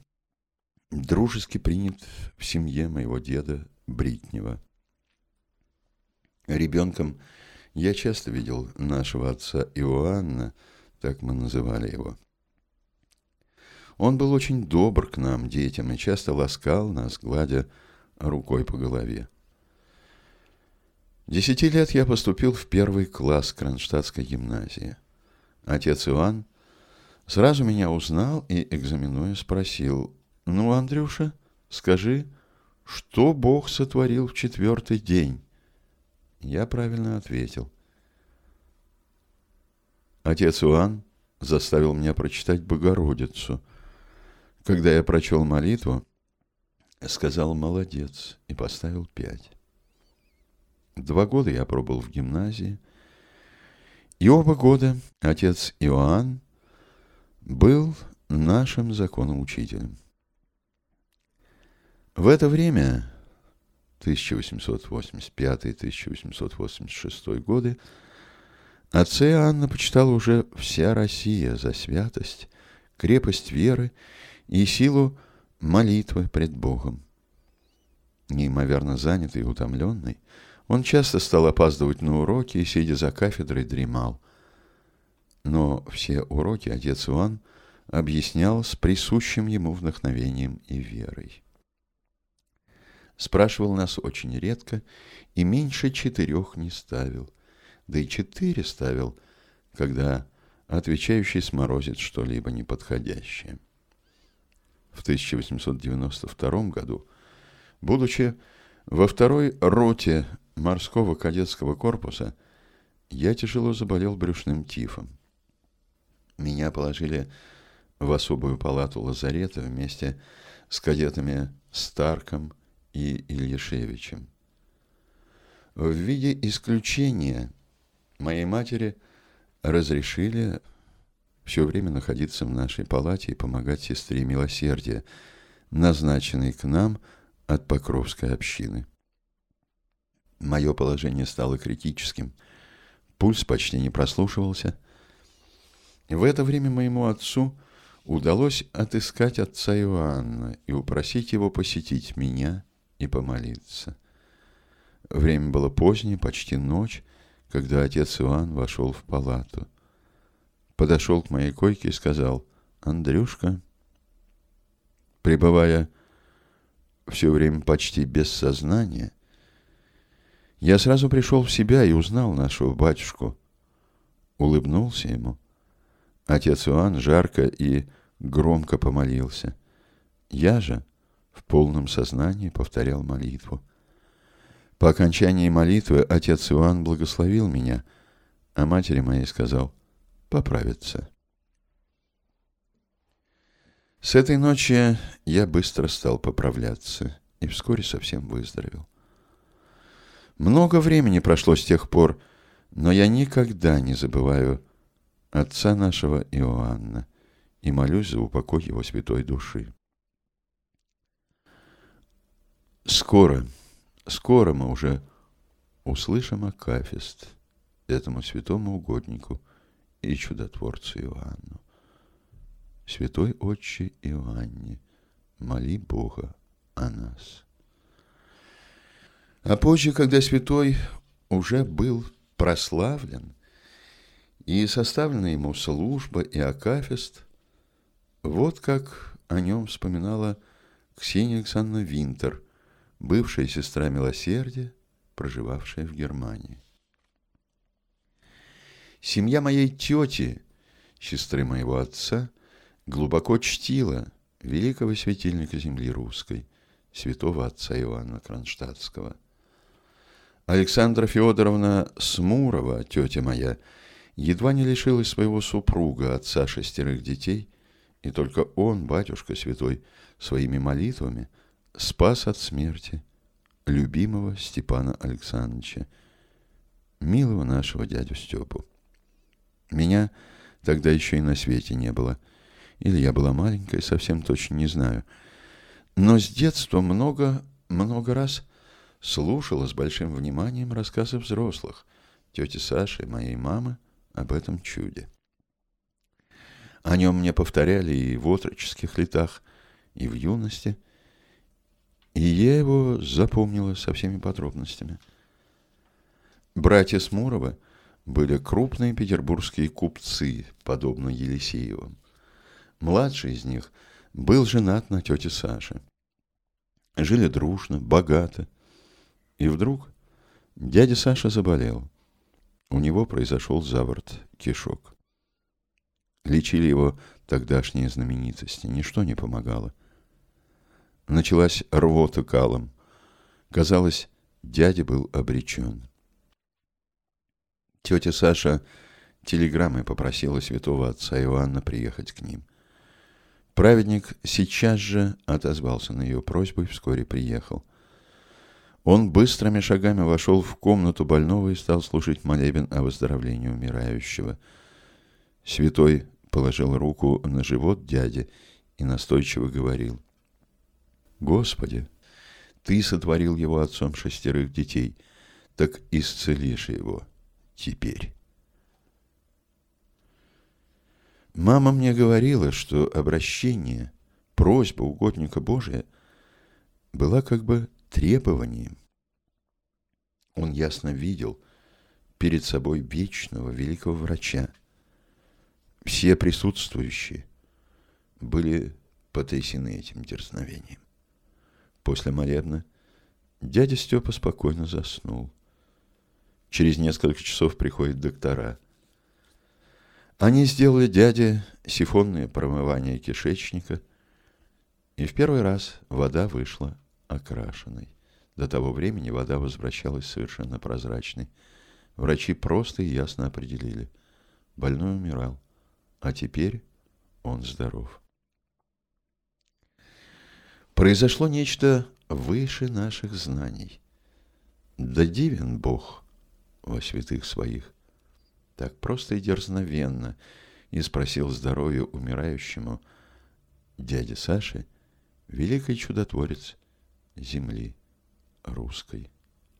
дружески принят в семье моего деда Бритнева. Ребенком я часто видел нашего отца Иоанна, так мы называли его. Он был очень добр к нам, детям, и часто ласкал нас, гладя рукой по голове. 10 лет я поступил в 1 класс Кронштадтской гимназии. Отец Иван сразу меня узнал и, экзаменуя, спросил: «Ну, Андрюша, скажи, что Бог сотворил в 4-й день?» Я правильно ответил. Отец Иоанн заставил меня прочитать Богородицу. Когда я прочел молитву, сказал «молодец» и поставил 5. 2 года я пробыл в гимназии, и оба года отец Иоанн был нашим законоучителем. В это время, 1885-1886 годы, отца Иоанна почитала уже вся Россия за святость, крепость веры и силу молитвы пред Богом. Неимоверно занятый и утомленный, он часто стал опаздывать на уроки и, сидя за кафедрой, дремал. Но все уроки отец Иоанн объяснял с присущим ему вдохновением и верой. Спрашивал нас очень редко и меньше 4 не ставил. Да и 4 ставил, когда отвечающий сморозит что-либо неподходящее. В 1892 году, будучи во 2-й роте морского кадетского корпуса, я тяжело заболел брюшным тифом. Меня положили в особую палату лазарета вместе с кадетами Старком и Ильяшевичем. В виде исключения моей матери разрешили все время находиться в нашей палате и помогать сестре Милосердия, назначенной к нам от Покровской общины. Мое положение стало критическим, пульс почти не прослушивался. В это время моему отцу удалось отыскать отца Иоанна и упросить его посетить меня и помолиться. Время было позднее, почти ночь, когда отец Иоанн вошел в палату. Подошел к моей койке и сказал: «Андрюшка», пребывая все время почти без сознания, я сразу пришел в себя и узнал нашего батюшку. Улыбнулся ему. Отец Иоанн жарко и громко помолился. Я же в полном сознании повторял молитву. По окончании молитвы отец Иоанн благословил меня, а матери моей сказал: «Поправиться». С этой ночи я быстро стал поправляться и вскоре совсем выздоровел. Много времени прошло с тех пор, но я никогда не забываю отца нашего Иоанна и молюсь за упокой его святой души. Скоро мы уже услышим акафист этому святому угоднику и чудотворцу Иоанну. Святой Отче Иоанне, моли Бога о нас. А позже, когда святой уже был прославлен и составлена ему служба и акафист, вот как о нем вспоминала Ксения Александровна Винтер, бывшая сестра Милосердия, проживавшая в Германии. Семья моей тети, сестры моего отца, глубоко чтила великого светильника земли русской, святого отца Иоанна Кронштадтского. Александра Федоровна Смурова, тетя моя, едва не лишилась своего супруга, отца 6 детей, и только он, батюшка святой, своими молитвами спас от смерти любимого Степана Александровича, милого нашего дядю Степу. Меня тогда еще и на свете не было, или я была маленькая, совсем точно не знаю, но с детства много раз слушала с большим вниманием рассказы взрослых, тети Саши и моей мамы, об этом чуде. О нем мне повторяли и в отроческих летах, и в юности, и я его запомнила со всеми подробностями. Братья Смуровы были крупные петербургские купцы, подобно Елисеевым. Младший из них был женат на тете Саше. Жили дружно, богато. И вдруг дядя Саша заболел. У него произошел заворот кишок. Лечили его тогдашние знаменитости. Ничто не помогало. Началась рвота калом. Казалось, дядя был обречен. Тетя Саша телеграммой попросила святого отца Иоанна приехать к ним. Праведник сейчас же отозвался на ее просьбу и вскоре приехал. Он быстрыми шагами вошел в комнату больного и стал слушать молебен о выздоровлении умирающего. Святой положил руку на живот дяди и настойчиво говорил: «Господи, Ты сотворил его отцом 6 детей, так исцелишь его теперь». Мама мне говорила, что обращение, просьба угодника Божия была как бы требованием. Он ясно видел перед собой вечного великого врача. Все присутствующие были потрясены этим дерзновением. После молебна дядя Степа спокойно заснул. Через несколько часов приходят доктора. Они сделали дяде сифонное промывание кишечника, и в первый раз вода вышла окрашенной. До того времени вода возвращалась совершенно прозрачной. Врачи просто и ясно определили: больной умирал, а теперь он здоров. Произошло нечто выше наших знаний. Да дивен Бог во святых своих. Так просто и дерзновенно и спросил здоровья умирающему дяде Саше великий чудотворец земли русской.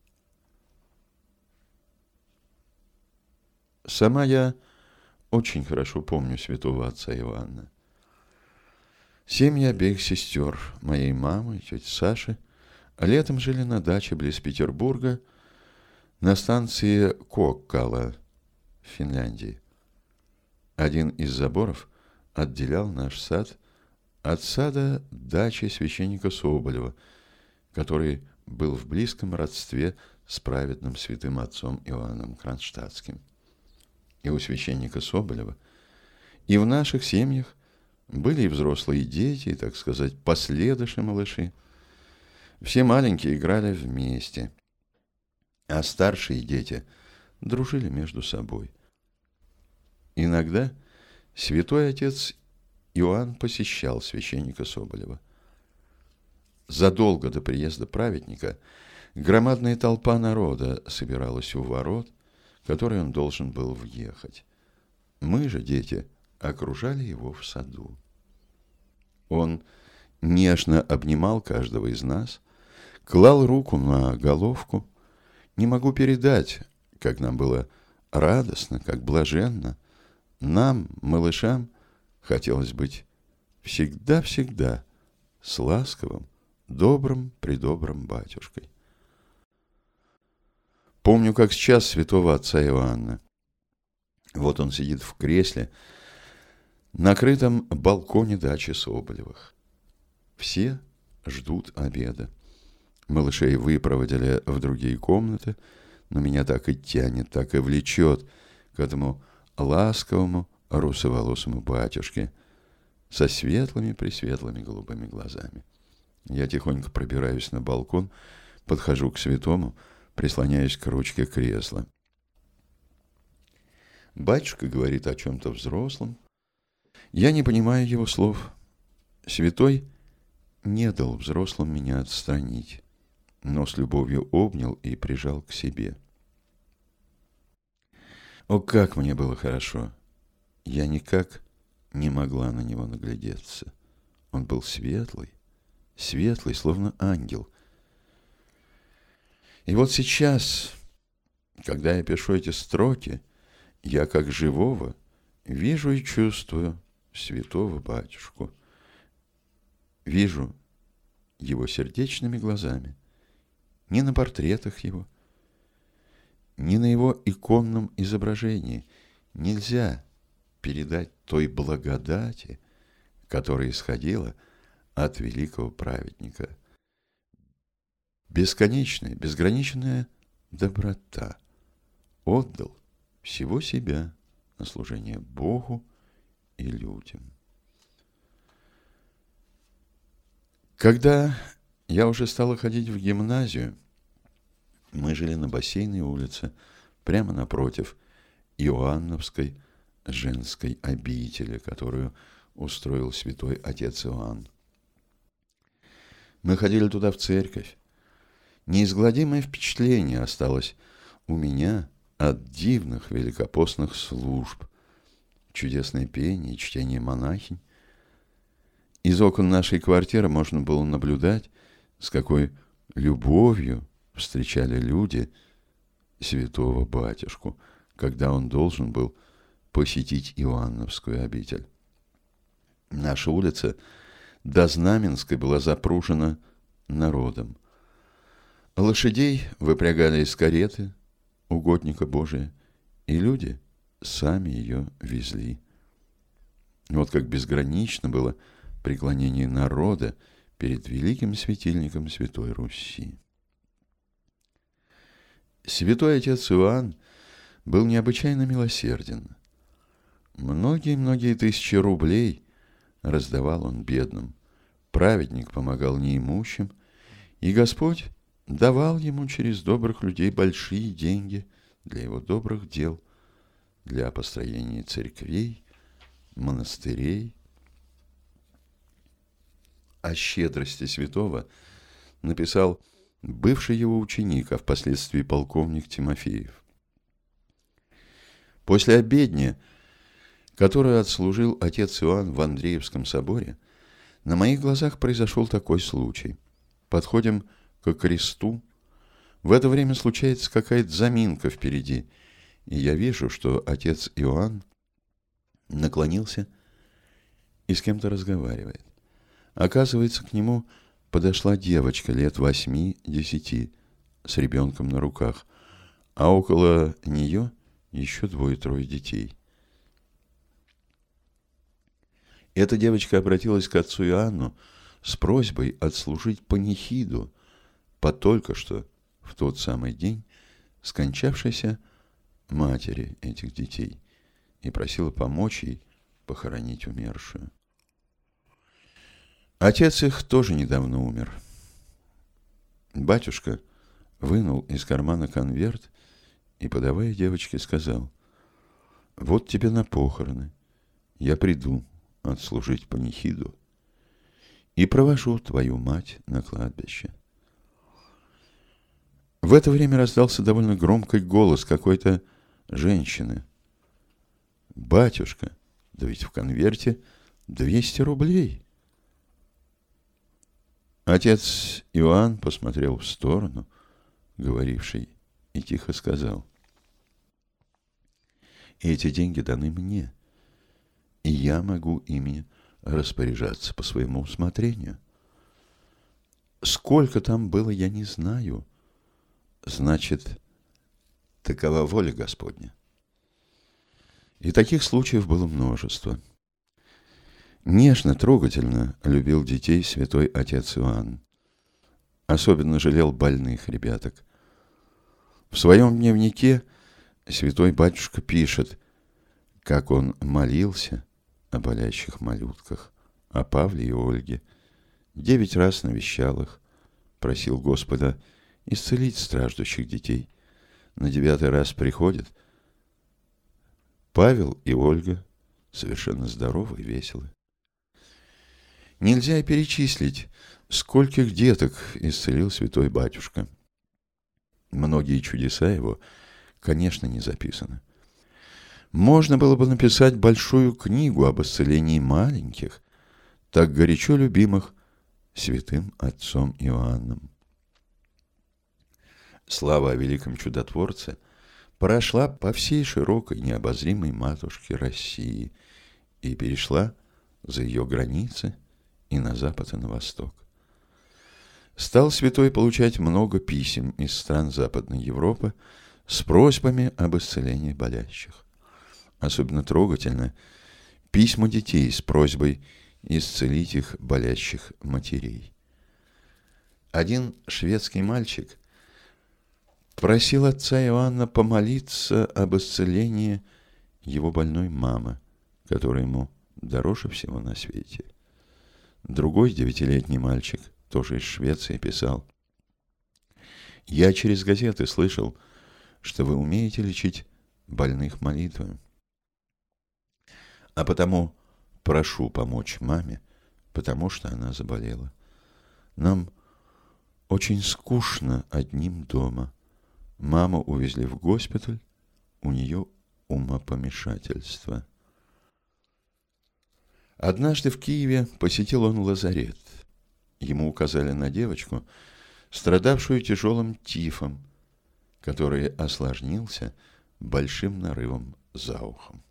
Сама я очень хорошо помню святого отца Иоанна. Семьи обеих сестер, моей мамы и тети Саши, летом жили на даче близ Петербурга на станции Коккала в Финляндии. Один из заборов отделял наш сад от сада дачи священника Соболева, который был в близком родстве с праведным святым отцом Иоанном Кронштадтским. И у священника Соболева, и в наших семьях были и взрослые дети, и, так сказать, последыши-малыши. Все маленькие играли вместе, а старшие дети дружили между собой. Иногда святой отец Иоанн посещал священника Соболева. Задолго до приезда праведника громадная толпа народа собиралась у ворот, в которые он должен был въехать. Мы же, дети, окружали его в саду. Он нежно обнимал каждого из нас, клал руку на головку. Не могу передать, как нам было радостно, как блаженно. Нам, малышам, хотелось быть всегда-всегда с ласковым, добрым-предобрым батюшкой. Помню, как сейчас святого отца Иоанна. Вот он сидит в кресле на крытом балконе дачи Соболевых. Все ждут обеда. Малышей выпроводили в другие комнаты, но меня так и тянет, так и влечет к этому ласковому русоволосому батюшке со светлыми-пресветлыми голубыми глазами. Я тихонько пробираюсь на балкон, подхожу к святому, прислоняюсь к ручке кресла. Батюшка говорит о чем-то взрослом. Я не понимаю его слов. Святой не дал взрослым меня отстранить, но с любовью обнял и прижал к себе. О, как мне было хорошо! Я никак не могла на него наглядеться. Он был светлый, словно ангел. И вот сейчас, когда я пишу эти строки, я как живого вижу и чувствую святого батюшку. Вижу его сердечными глазами, не на портретах его, ни на его иконном изображении нельзя передать той благодати, которая исходила от великого праведника. Бесконечная, безграничная доброта. Отдал всего себя на служение Богу и людям. Когда я уже стала ходить в гимназию, мы жили на Бассейной улице, прямо напротив Иоанновской женской обители, которую устроил святой отец Иоанн. Мы ходили туда в церковь. Неизгладимое впечатление осталось у меня от дивных великопостных служб, чудесное пение и чтение монахинь. Из окон нашей квартиры можно было наблюдать, с какой любовью встречали люди святого батюшку, когда он должен был посетить Иоанновскую обитель. Наша улица до Знаменской была запружена народом. Лошадей выпрягали из кареты угодника Божия, и люди сами ее везли. Вот как безгранично было преклонение народа перед великим светильником Святой Руси. Святой отец Иоанн был необычайно милосерден. Многие-многие тысячи рублей раздавал он бедным. Праведник помогал неимущим, и Господь давал ему через добрых людей большие деньги для его добрых дел, для построения церквей, монастырей. О щедрости святого написал бывший его ученик, а впоследствии полковник Тимофеев. После обедни, которую отслужил отец Иоанн в Андреевском соборе, на моих глазах произошел такой случай. Подходим к кресту. В это время случается какая-то заминка впереди, и я вижу, что отец Иоанн наклонился и с кем-то разговаривает. Оказывается, к нему подошла девочка лет 8-10 с ребенком на руках, а около нее еще 2-3 детей. Эта девочка обратилась к отцу Иоанну с просьбой отслужить панихиду по только что в тот самый день скончавшейся матери этих детей и просила помочь ей похоронить умершую. Отец их тоже недавно умер. Батюшка вынул из кармана конверт и, подавая девочке, сказал: «Вот тебе на похороны. Я приду отслужить панихиду и провожу твою мать на кладбище». В это время раздался довольно громкий голос какой-то женщины. «Батюшка, да ведь в конверте 200 рублей». Отец Иоанн посмотрел в сторону говорившей и тихо сказал: «Эти деньги даны мне, и я могу ими распоряжаться по своему усмотрению. Сколько там было, я не знаю. Значит, такова воля Господня». И таких случаев было множество. Нежно, трогательно любил детей святой отец Иоанн. Особенно жалел больных ребяток. В своем дневнике святой батюшка пишет, как он молился о болящих малютках, о Павле и Ольге, 9 раз навещал их, просил Господа исцелить страждущих детей. На 9-й раз приходит Павел и Ольга, совершенно здоровы и веселы. Нельзя и перечислить, скольких деток исцелил святой батюшка. Многие чудеса его, конечно, не записаны. Можно было бы написать большую книгу об исцелении маленьких, так горячо любимых святым отцом Иоанном. Слава о великом чудотворце прошла по всей широкой необозримой матушке России и перешла за ее границы и на запад, и на восток. Стал святой получать много писем из стран Западной Европы с просьбами об исцелении болящих. Особенно трогательно письма детей с просьбой исцелить их болящих матерей. Один шведский мальчик просил отца Иоанна помолиться об исцелении его больной мамы, которая ему дороже всего на свете. Другой 9-летний мальчик, тоже из Швеции, писал: «Я через газеты слышал, что вы умеете лечить больных молитвами. А потому прошу помочь маме, потому что она заболела. Нам очень скучно одним дома. Маму увезли в госпиталь, у нее умопомешательство». Однажды в Киеве посетил он лазарет. Ему указали на девочку, страдавшую тяжелым тифом, который осложнился большим нарывом за ухом.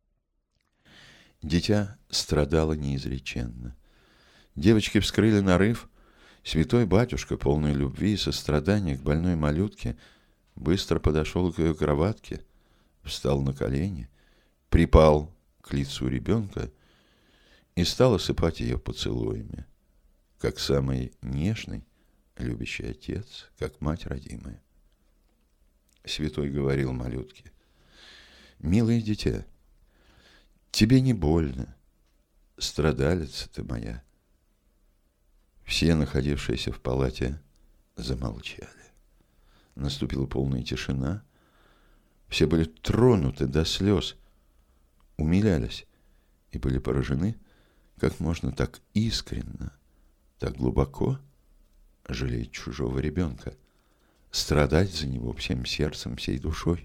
Дитя страдало неизреченно. Девочке вскрыли нарыв. Святой батюшка, полный любви и сострадания к больной малютке, быстро подошел к ее кроватке, встал на колени, припал к лицу ребенка и стал осыпать ее поцелуями, как самый нежный, любящий отец, как мать родимая. Святой говорил малютке: «Милое дитя, тебе не больно, страдалица ты моя». Все, находившиеся в палате, замолчали. Наступила полная тишина. Все были тронуты до слез, умилялись и были поражены, как можно так искренно, так глубоко жалеть чужого ребенка, страдать за него всем сердцем, всей душой.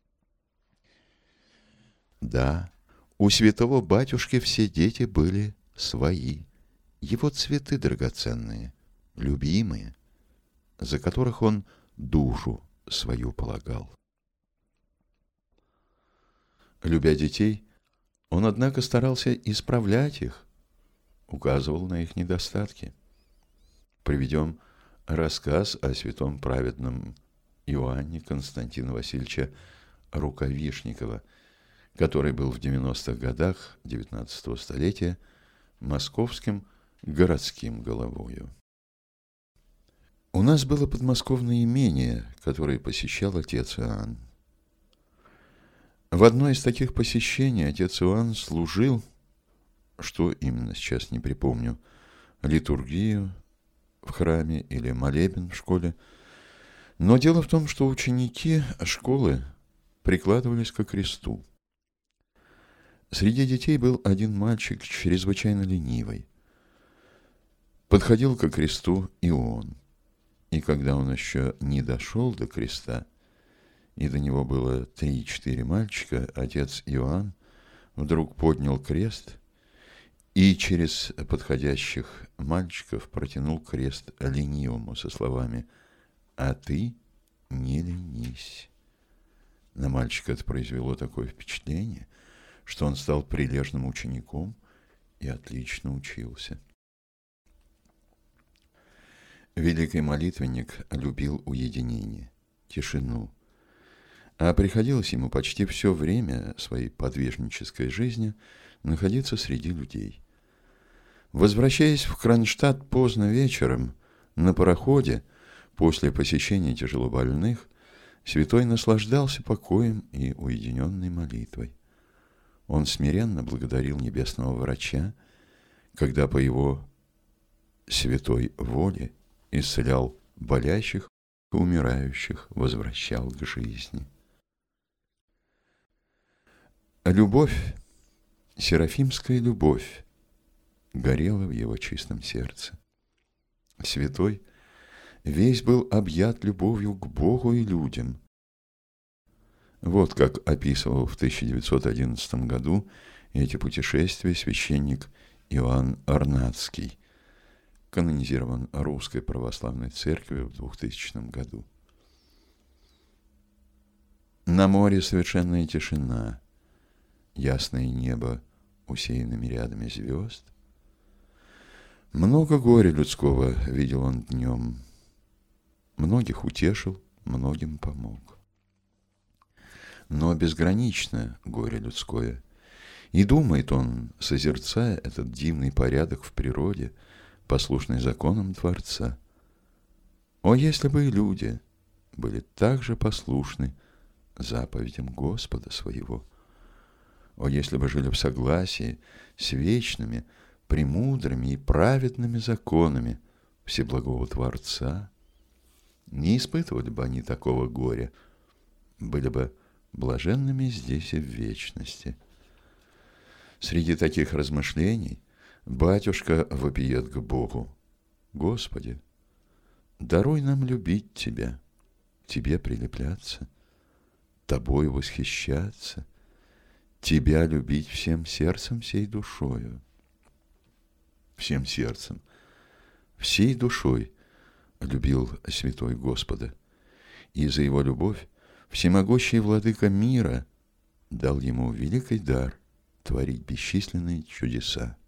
Да, у святого батюшки все дети были свои, его цветы драгоценные, любимые, за которых он душу свою полагал. Любя детей, он, однако, старался исправлять их, указывал на их недостатки. Приведем рассказ о святом праведном Иоанне Константина Васильевича Рукавишникова, который был в 90-х годах XIX столетия московским городским головою. У нас было подмосковное имение, которое посещал отец Иоанн. В одно из таких посещений отец Иоанн служил, что именно сейчас не припомню, литургию в храме или молебен в школе. Но дело в том, что ученики школы прикладывались ко кресту. Среди детей был один мальчик, чрезвычайно ленивый. Подходил ко кресту и он. И когда он еще не дошел до креста, и до него было 3-4 мальчика, отец Иоанн вдруг поднял крест и через подходящих мальчиков протянул крест ленивому со словами: «А ты не ленись». На мальчика это произвело такое впечатление, что он стал прилежным учеником и отлично учился. Великий молитвенник любил уединение, тишину, а приходилось ему почти все время своей подвижнической жизни находиться среди людей. Возвращаясь в Кронштадт поздно вечером, на пароходе, после посещения тяжелобольных, святой наслаждался покоем и уединенной молитвой. Он смиренно благодарил небесного врача, когда по его святой воле исцелял болящих и умирающих, возвращал к жизни. Любовь, серафимская любовь, горела в его чистом сердце. Святой весь был объят любовью к Богу и людям. Вот как описывал в 1911 году эти путешествия священник Иоанн Арнатский, канонизирован Русской Православной Церковью в 2000 году. На море совершенная тишина, ясное небо, усеянными рядами звезд. Много горя людского видел он днем, многих утешил, многим помог. но безгранично горе людское. И думает он, созерцая этот дивный порядок в природе, послушный законам Творца: о, если бы и люди были так же послушны заповедям Господа своего! О, если бы жили в согласии с вечными, премудрыми и праведными законами Всеблагого Творца! Не испытывали бы они такого горя, были бы блаженными здесь и в вечности. Среди таких размышлений батюшка вопиет к Богу: Господи, даруй нам любить Тебя, Тебе прилепляться, Тобой восхищаться, Тебя любить всем сердцем, всей душою. Всем сердцем, всей душой любил святой Господа, и за его любовь всемогущий владыка мира дал ему великий дар творить бесчисленные чудеса.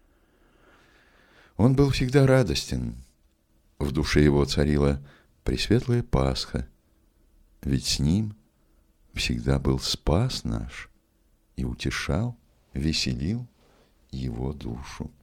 Он был всегда радостен, в душе его царила пресветлая Пасха, ведь с ним всегда был спас наш и утешал, веселил его душу.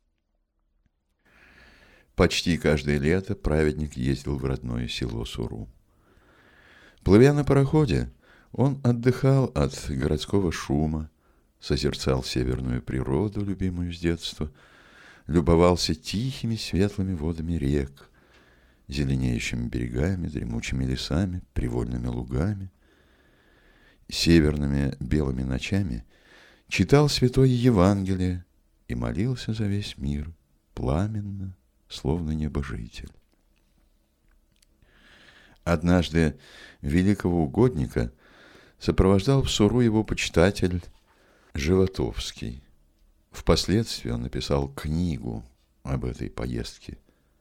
Почти каждое лето праведник ездил в родное село Суру. Плывя на пароходе, он отдыхал от городского шума, созерцал северную природу, любимую с детства, любовался тихими светлыми водами рек, зеленеющими берегами, дремучими лесами, привольными лугами. Северными белыми ночами читал Святое Евангелие и молился за весь мир, пламенно, словно небожитель. Однажды великого угодника сопровождал в Суру его почитатель Животовский. Впоследствии он написал книгу об этой поездке.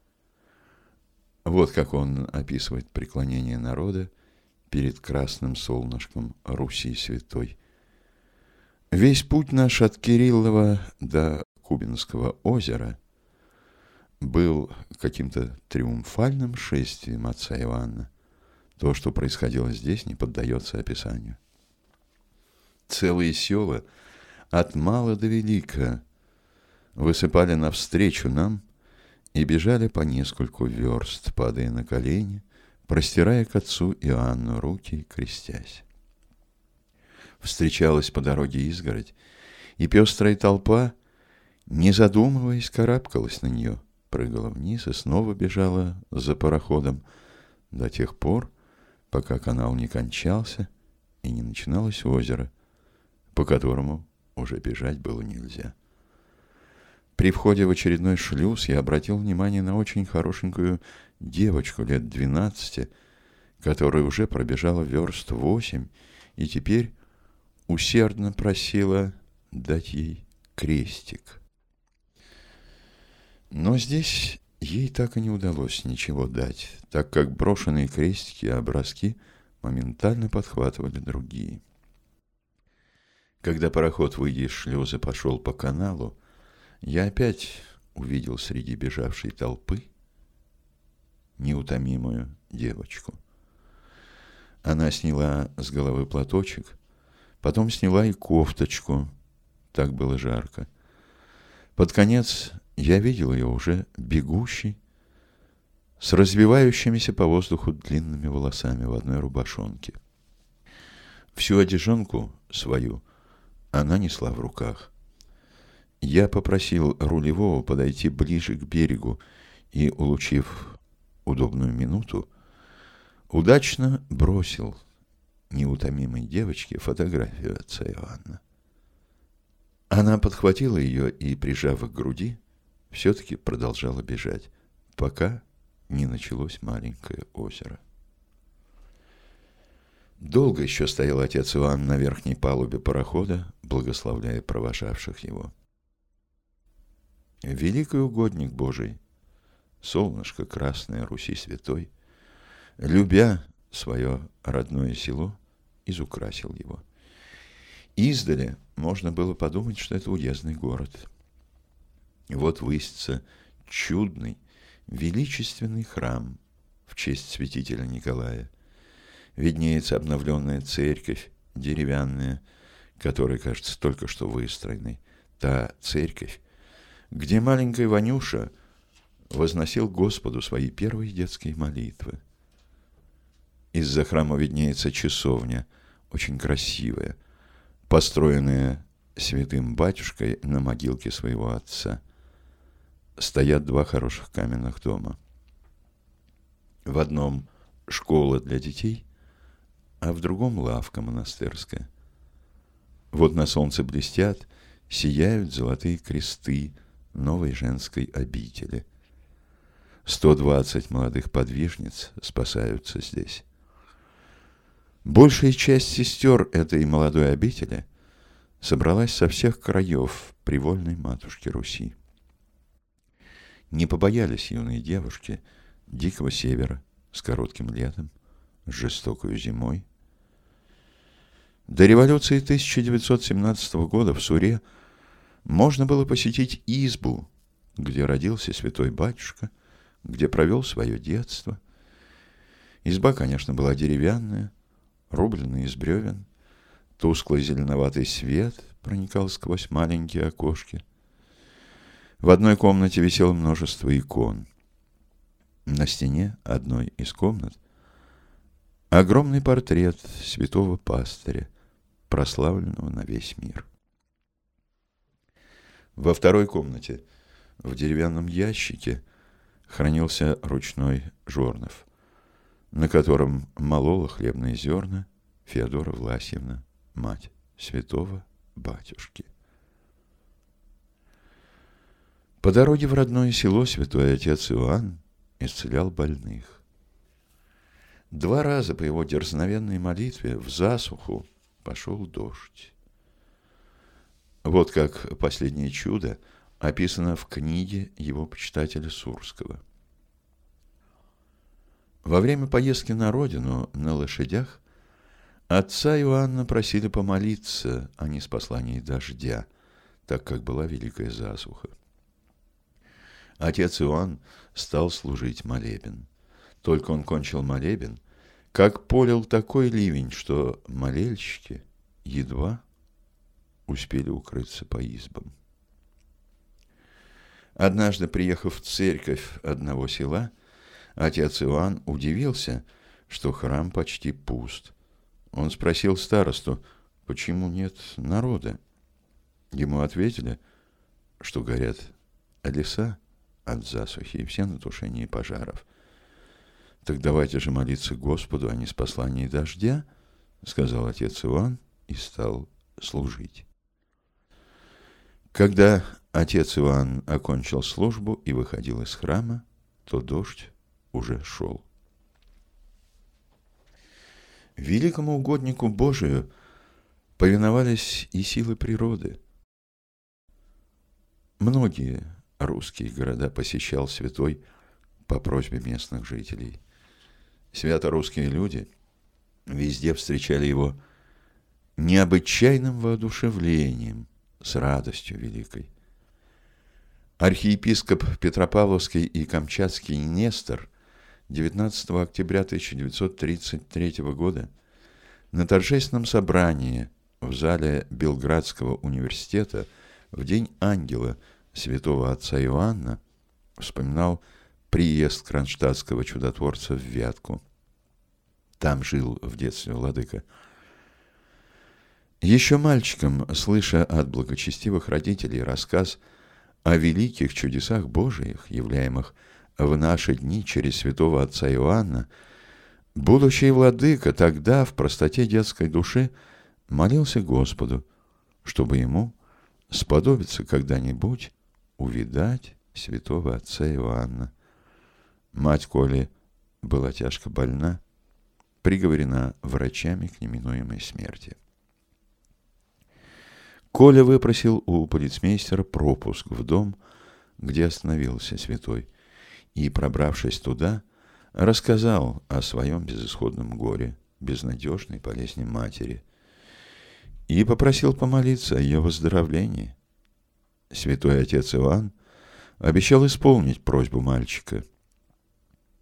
Вот как он описывает преклонение народа перед красным солнышком Руси Святой. Весь путь наш от Кириллова до Кубинского озера был каким-то триумфальным шествием отца Иоанна. То, что происходило здесь, не поддается описанию. Целые села от мала до велика высыпали навстречу нам и бежали по нескольку верст, падая на колени, простирая к отцу Иоанну руки и крестясь. Встречалась по дороге изгородь, и пестрая толпа, не задумываясь, карабкалась на нее, прыгала вниз и снова бежала за пароходом до тех пор, пока канал не кончался и не начиналось озеро, по которому уже бежать было нельзя. При входе в очередной шлюз я обратил внимание на очень хорошенькую девочку лет 12, которая уже пробежала верст 8 и теперь усердно просила дать ей крестик. Но здесь ей так и не удалось ничего дать, так как брошенные крестики и образки моментально подхватывали другие. Когда пароход, выйдя из шлюза, пошел по каналу, я опять увидел среди бежавшей толпы неутомимую девочку. Она сняла с головы платочек, потом сняла и кофточку, так было жарко. Под конец я видел ее уже бегущей, с развивающимися по воздуху длинными волосами в одной рубашонке. Всю одежонку свою она несла в руках. Я попросил рулевого подойти ближе к берегу и, улучив удобную минуту, удачно бросил неутомимой девочке фотографию отца Иоанна. Она подхватила ее и, прижав к груди, все-таки продолжала бежать, пока не началось маленькое озеро. Долго еще стоял отец Иоанн на верхней палубе парохода, благословляя провожавших его. Великий угодник Божий, солнышко красное Руси Святой, любя свое родное село, изукрасил его. Издали можно было подумать, что это уездный город. Вот высится чудный, величественный храм в честь святителя Николая. Виднеется обновленная церковь деревянная, которая, кажется, только что выстроенной, та церковь, где маленький Ванюша возносил Господу свои первые детские молитвы. Из-за храма виднеется часовня, очень красивая, построенная святым батюшкой на могилке своего отца. Стоят два хороших каменных дома. В одном школа для детей, а в другом лавка монастырская. Вот на солнце блестят, сияют золотые кресты новой женской обители. 120 молодых подвижниц спасаются здесь. Большая часть сестер этой молодой обители собралась со всех краев привольной матушки Руси. Не побоялись юные девушки дикого севера с коротким летом, с жестокой зимой. До революции 1917 года в Суре можно было посетить избу, где родился святой батюшка, где провел свое детство. Изба, конечно, была деревянная, рубленная из бревен. Тусклый зеленоватый свет проникал сквозь маленькие окошки. В одной комнате висело множество икон. На стене одной из комнат огромный портрет святого пастыря, прославленного на весь мир. Во второй комнате в деревянном ящике хранился ручной жорнов, на котором молола хлебные зерна Феодора Власьевна, мать святого батюшки. По дороге в родное село святой отец Иоанн исцелял больных. 2 раза по его дерзновенной молитве в засуху пошел дождь. Вот как последнее чудо описано в книге его почитателя Сурского. Во время поездки на родину на лошадях отца Иоанна просили помолиться о неспослании дождя, так как была великая засуха. Отец Иоанн стал служить молебен. Только он кончил молебен, как полил такой ливень, что молельщики едва успели укрыться по избам. Однажды, приехав в церковь одного села, отец Иоанн удивился, что храм почти пуст. Он спросил старосту, почему нет народа. Ему ответили, что горят леса от засухи и все на тушении пожаров. «Так давайте же молиться Господу о неспослании дождя», — сказал отец Иоанн и стал служить. Когда отец Иоанн окончил службу и выходил из храма, то дождь уже шел. Великому угоднику Божию повиновались и силы природы. Многие русские города посещал святой по просьбе местных жителей. Свято-русские люди везде встречали его необычайным воодушевлением, с радостью великой. Архиепископ Петропавловский и Камчатский Нестор 19 октября 1933 года на торжественном собрании в зале Белградского университета в День Ангела святого отца Иоанна вспоминал приезд кронштадтского чудотворца в Вятку. Там жил в детстве владыка. Еще мальчиком, слыша от благочестивых родителей рассказ о великих чудесах Божиих, являемых в наши дни через святого отца Иоанна, будущий владыка тогда в простоте детской души молился Господу, чтобы ему сподобиться когда-нибудь увидать святого отца Иоанна. Мать Коли была тяжко больна, приговорена врачами к неминуемой смерти. Коля выпросил у полицмейстера пропуск в дом, где остановился святой, и, пробравшись туда, рассказал о своем безысходном горе, безнадежной болезни матери, и попросил помолиться о ее выздоровлении. Святой отец Иоанн обещал исполнить просьбу мальчика.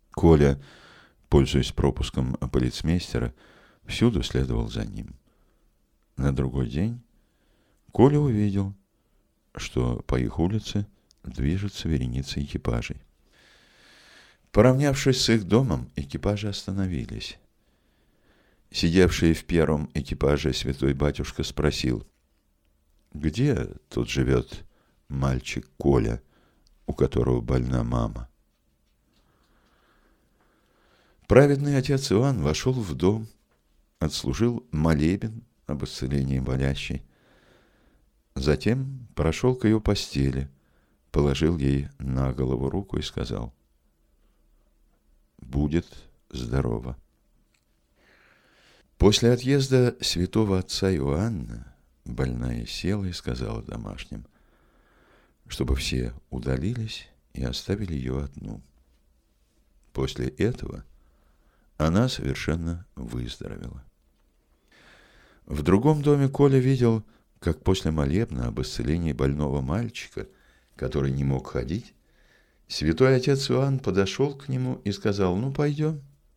Коля, пользуясь пропуском полицмейстера, всюду следовал за ним. На другой день Коля увидел, что по их улице движется вереница экипажей. Поравнявшись с их домом, экипажи остановились. Сидевший в первом экипаже святой батюшка спросил: «Где тут живет мальчик Коля, у которого больна мама?» Праведный отец Иоанн вошел в дом, отслужил молебен об исцелении болящей, затем прошел к ее постели, положил ей на голову руку и сказал: «Будет здорово». После отъезда святого отца Иоанна больная села и сказала домашним, чтобы все удалились и оставили ее одну. После этого она совершенно выздоровела. В другом доме Коля видел, как после молебна об исцелении больного мальчика, который не мог ходить, святой отец Иоанн подошел к нему и сказал: «Ну, пойдем».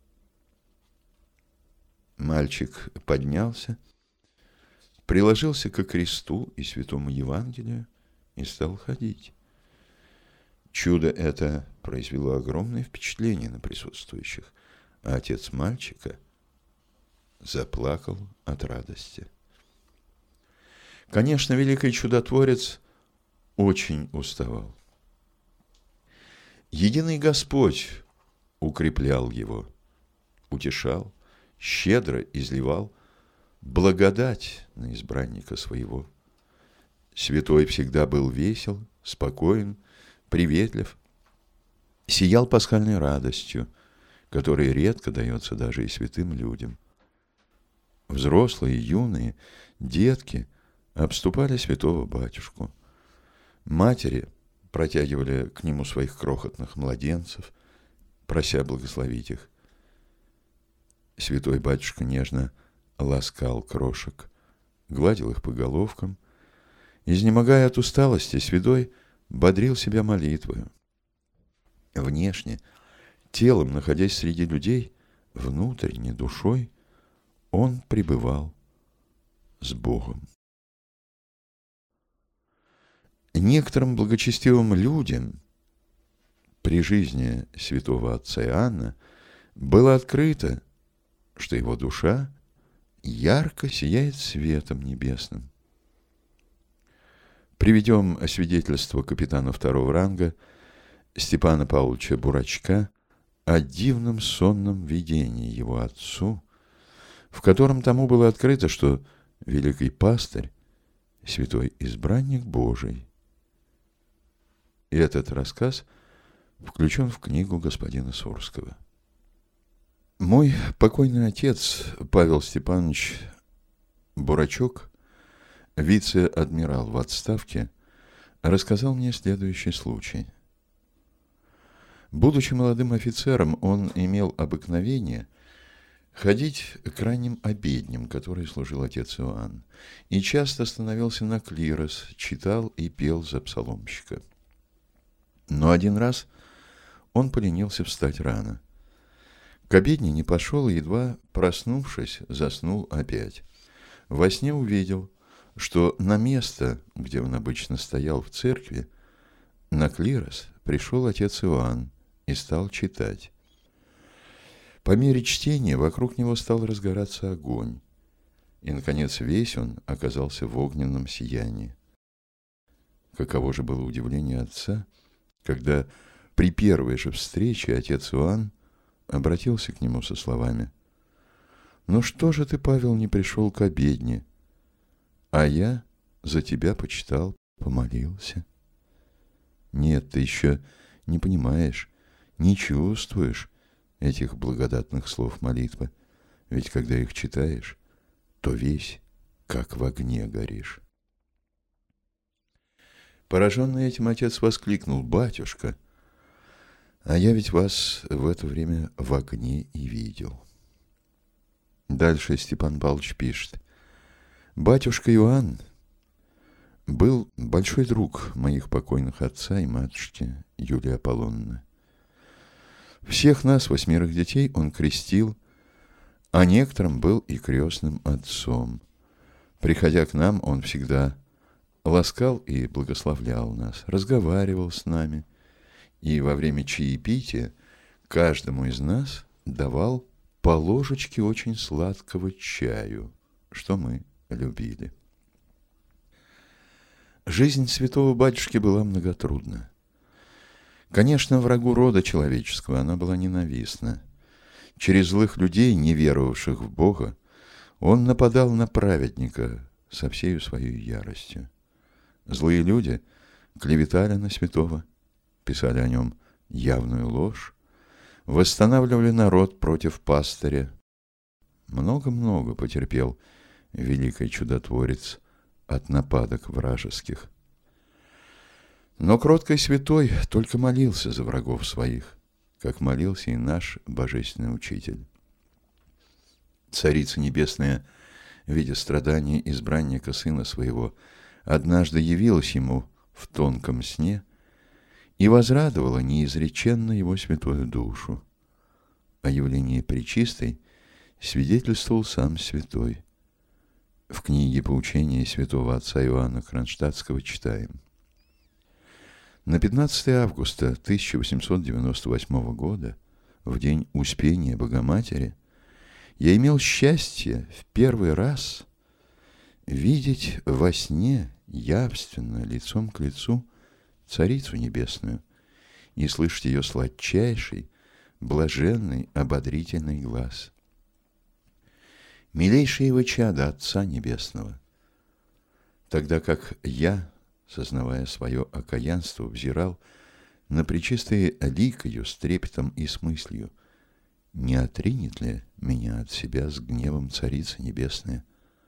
Мальчик поднялся, приложился ко кресту и святому Евангелию и стал ходить. Чудо это произвело огромное впечатление на присутствующих, а отец мальчика заплакал от радости. Конечно, великий чудотворец очень уставал. Единый Господь укреплял его, утешал, щедро изливал благодать на избранника своего. Святой всегда был весел, спокоен, приветлив, сиял пасхальной радостью, которая редко дается даже и святым людям. Взрослые, юные, детки обступали святого батюшку. Матери протягивали к нему своих крохотных младенцев, прося благословить их. Святой батюшка нежно ласкал крошек, гладил их по головкам. Изнемогая от усталости, святой бодрил себя молитвою. Внешне, телом, находясь среди людей, внутренне, душой, он пребывал с Богом. Некоторым благочестивым людям при жизни святого отца Иоанна было открыто, что его душа ярко сияет светом небесным. Приведем свидетельство капитана второго ранга Степана Павловича Бурачка о дивном сонном видении его отцу, в котором тому было открыто, что великий пастырь — святой избранник Божий. И этот рассказ включен в книгу господина Сурского. Мой покойный отец Павел Степанович Бурачок, вице-адмирал в отставке, рассказал мне следующий случай. Будучи молодым офицером, он имел обыкновение ходить к ранним обедням, которые служил отец Иоанн, и часто становился на клирос, читал и пел за псаломщика. Но один раз он поленился встать рано. К обедне не пошел и, едва проснувшись, заснул опять. Во сне увидел, что на место, где он обычно стоял в церкви, на клирос пришел отец Иоанн и стал читать. По мере чтения вокруг него стал разгораться огонь, и, наконец, весь он оказался в огненном сиянии. Каково же было удивление отца, когда при первой же встрече отец Иоанн обратился к нему со словами: «Ну что же ты, Павел, не пришел к обедне? А я за тебя почитал, помолился». Нет, ты еще не понимаешь, не чувствуешь этих благодатных слов молитвы, ведь когда их читаешь, то весь как в огне горишь. Пораженный этим, отец воскликнул: «Батюшка, а я ведь вас в это время в огне и видел». Дальше Степан Павлович пишет: «Батюшка Иоанн был большой друг моих покойных отца и матушки Юлии Аполлоновны. Всех нас, 8 детей, он крестил, а некоторым был и крестным отцом. Приходя к нам, он всегда ласкал и благословлял нас, разговаривал с нами, и во время чаепития каждому из нас давал по ложечке очень сладкого чаю, что мы любили. Жизнь святого батюшки была многотрудна. Конечно, врагу рода человеческого она была ненавистна. Через злых людей, не веровавших в Бога, он нападал на праведника со всею своей яростью. Злые люди клеветали на святого, писали о нем явную ложь, восстанавливали народ против пастыря. Много-много потерпел великий чудотворец от нападок вражеских. Но кроткий святой только молился за врагов своих, как молился и наш божественный учитель. Царица Небесная, видя страдания избранника сына своего, однажды явилась ему в тонком сне и возрадовала неизреченно его святую душу. О явлении Пречистой свидетельствовал сам святой. В книге «Поучения святого отца Иоанна Кронштадтского» читаем: на 15 августа 1898 года, в день Успения Богоматери, я имел счастье в первый раз видеть во сне явственно, лицом к лицу, Царицу Небесную и слышать ее сладчайший, блаженный, ободрительный глаз. Милейшие вы чада Отца Небесного, тогда как я, сознавая свое окаянство, взирал на пречистое лик ее с трепетом и с мыслью: не отринет ли меня от себя с гневом Царица Небесная?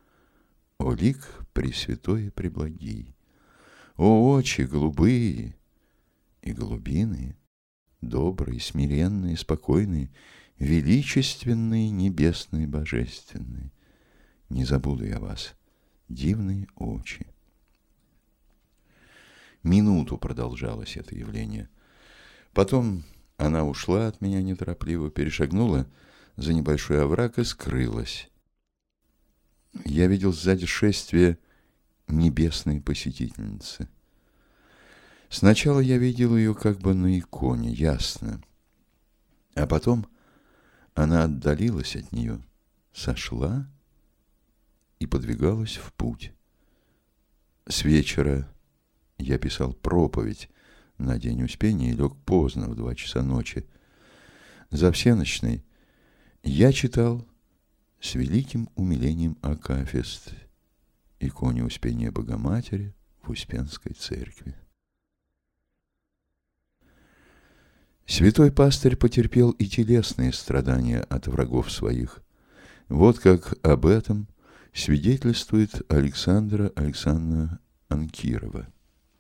О лик пресвятой и преблагий! О очи голубые и голубиные, добрые, смиренные, спокойные, величественные, небесные, божественные! Не забуду я вас, дивные очи! Минуту продолжалось это явление. Потом она ушла от меня неторопливо, перешагнула за небольшой овраг и скрылась. Я видел сзади шествие небесной посетительницы. Сначала я видел ее как бы на иконе, ясно. А потом она отдалилась от нее, сошла и подвигалась в путь. С вечера я писал проповедь на День Успения и лег поздно, в 2 часа ночи. За всенощной я читал с великим умилением акафист иконе Успения Богоматери в Успенской церкви. Святой пастырь потерпел и телесные страдания от врагов своих. Вот как об этом свидетельствует Александра Александровна Анкирова.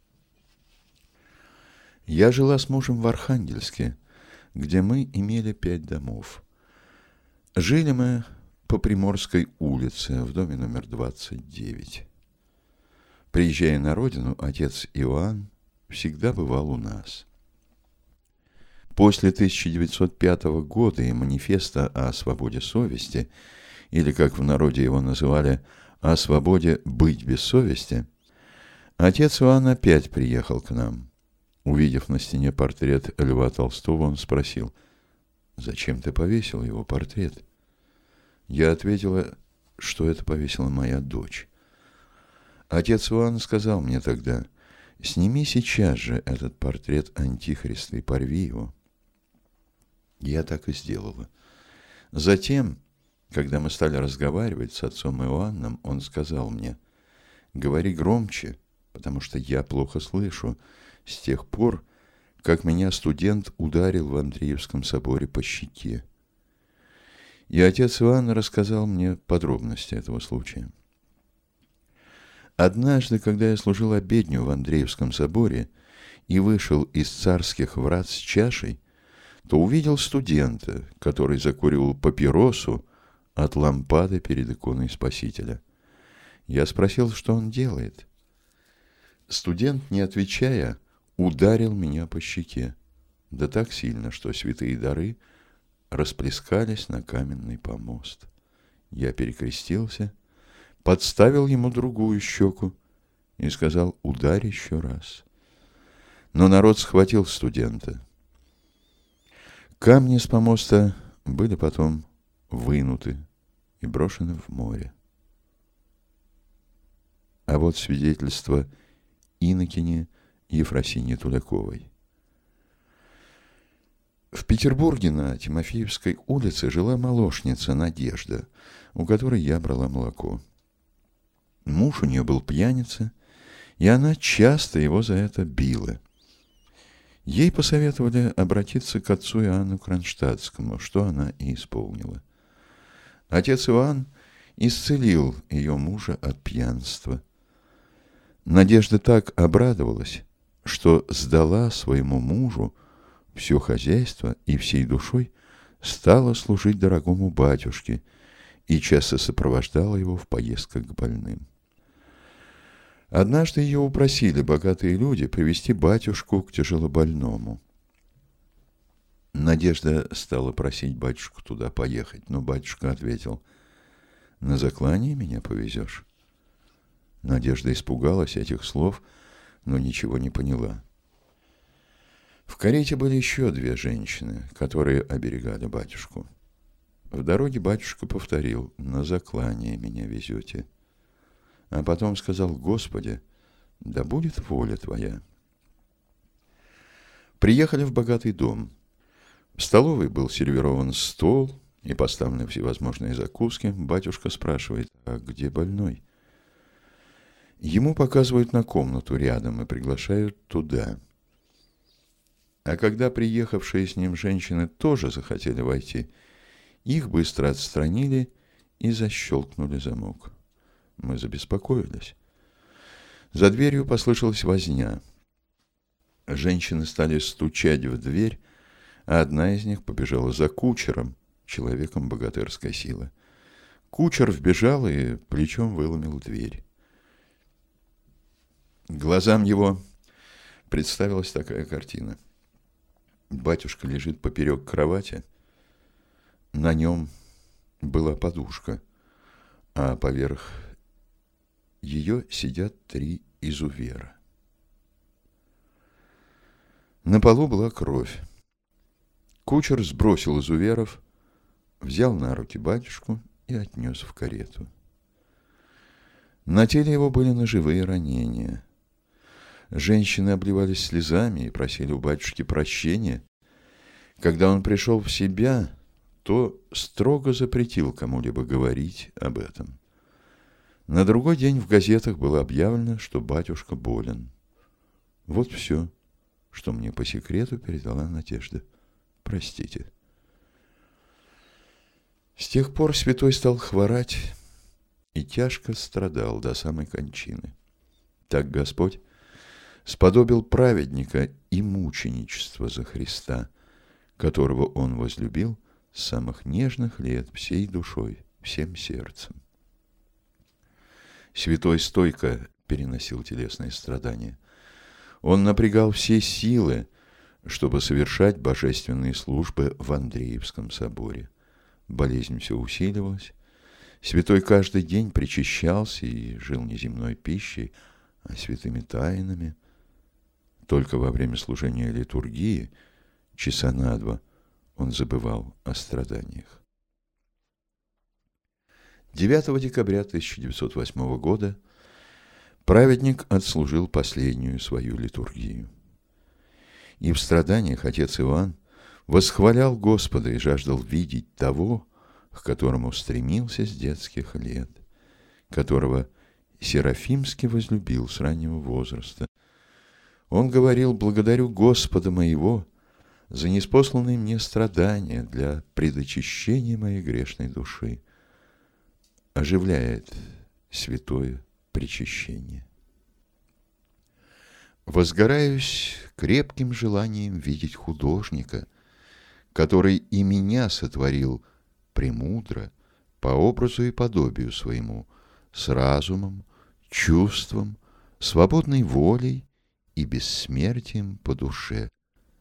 Я жила с мужем в Архангельске, где мы имели 5 домов. Жили мы по Приморской улице, в доме номер 29. Приезжая на родину, отец Иоанн всегда бывал у нас. После 1905 года и манифеста о свободе совести, или, как в народе его называли, о свободе быть без совести, отец Иоанн опять приехал к нам. Увидев на стене портрет Льва Толстого, он спросил: «Зачем ты повесил его портрет?» Я ответила, что это повесила моя дочь. Отец Иоанн сказал мне тогда: «Сними сейчас же этот портрет Антихриста и порви его». Я так и сделала. Затем, когда мы стали разговаривать с отцом Иоанном, он сказал мне: «Говори громче, потому что я плохо слышу, с тех пор, как меня студент ударил в Андреевском соборе по щеке». И отец Иоанн рассказал мне подробности этого случая. Однажды, когда я служил обедню в Андреевском соборе и вышел из царских врат с чашей, то увидел студента, который закуривал папиросу от лампады перед иконой Спасителя. Я спросил, что он делает. Студент, не отвечая, ударил меня по щеке, да так сильно, что святые дары расплескались на каменный помост. Я перекрестился, подставил ему другую щеку и сказал: «Ударь еще раз». Но народ схватил студента. Камни с помоста были потом вынуты и брошены в море. А вот свидетельство инокини Ефросиньи Туляковой. В Петербурге на Тимофеевской улице жила молочница Надежда, у которой я брала молоко. Муж у нее был пьяница, и она часто его за это била. Ей посоветовали обратиться к отцу Иоанну Кронштадтскому, что она и исполнила. Отец Иоанн исцелил ее мужа от пьянства. Надежда так обрадовалась, что сдала своему мужу все хозяйство и всей душой стала служить дорогому батюшке и часто сопровождала его в поездках к больным. Однажды ее упросили богатые люди привести батюшку к тяжелобольному. Надежда стала просить батюшку туда поехать, но батюшка ответил: «На заклание меня повезешь». Надежда испугалась этих слов, но ничего не поняла. В карете были еще две женщины, которые оберегали батюшку. В дороге батюшка повторил: «На заклание меня везете». А потом сказал: «Господи, да будет воля Твоя». Приехали в богатый дом. В столовой был сервирован стол и поставлены всевозможные закуски. Батюшка спрашивает: «А где больной?» Ему показывают на комнату рядом и приглашают туда. А когда приехавшие с ним женщины тоже захотели войти, их быстро отстранили и защелкнули замок. Мы забеспокоились. За дверью послышалась возня. Женщины стали стучать в дверь, а одна из них побежала за кучером, человеком богатырской силы. Кучер вбежал и плечом выломил дверь. Глазам его представилась такая картина. Батюшка лежит поперек кровати, на нем была подушка, а поверх ее сидят 3 изувера. На полу была кровь. Кучер сбросил изуверов, взял на руки батюшку и отнес в карету. На теле его были ножевые ранения. Женщины обливались слезами и просили у батюшки прощения. Когда он пришел в себя, то строго запретил кому-либо говорить об этом. На другой день в газетах было объявлено, что батюшка болен. Вот все, что мне по секрету передала Надежда. Простите. С тех пор святой стал хворать и тяжко страдал до самой кончины. Так Господь сподобил праведника и мученичество за Христа, которого он возлюбил с самых нежных лет всей душой, всем сердцем. Святой стойко переносил телесные страдания. Он напрягал все силы, чтобы совершать божественные службы в Андреевском соборе. Болезнь все усиливалась. Святой каждый день причащался и жил не земной пищей, а святыми тайнами. Только во время служения литургии, часа на 2, он забывал о страданиях. 9 декабря 1908 года праведник отслужил последнюю свою литургию. И в страданиях отец Иоанн восхвалял Господа и жаждал видеть того, к которому стремился с детских лет, которого Серафимский возлюбил с раннего возраста. Он говорил: «Благодарю Господа моего за ниспосланные мне страдания для предочищения моей грешной души». Оживляет святое причащение. Возгораюсь крепким желанием видеть художника, который и меня сотворил премудро, по образу и подобию своему, с разумом, чувством, свободной волей и бессмертием по душе.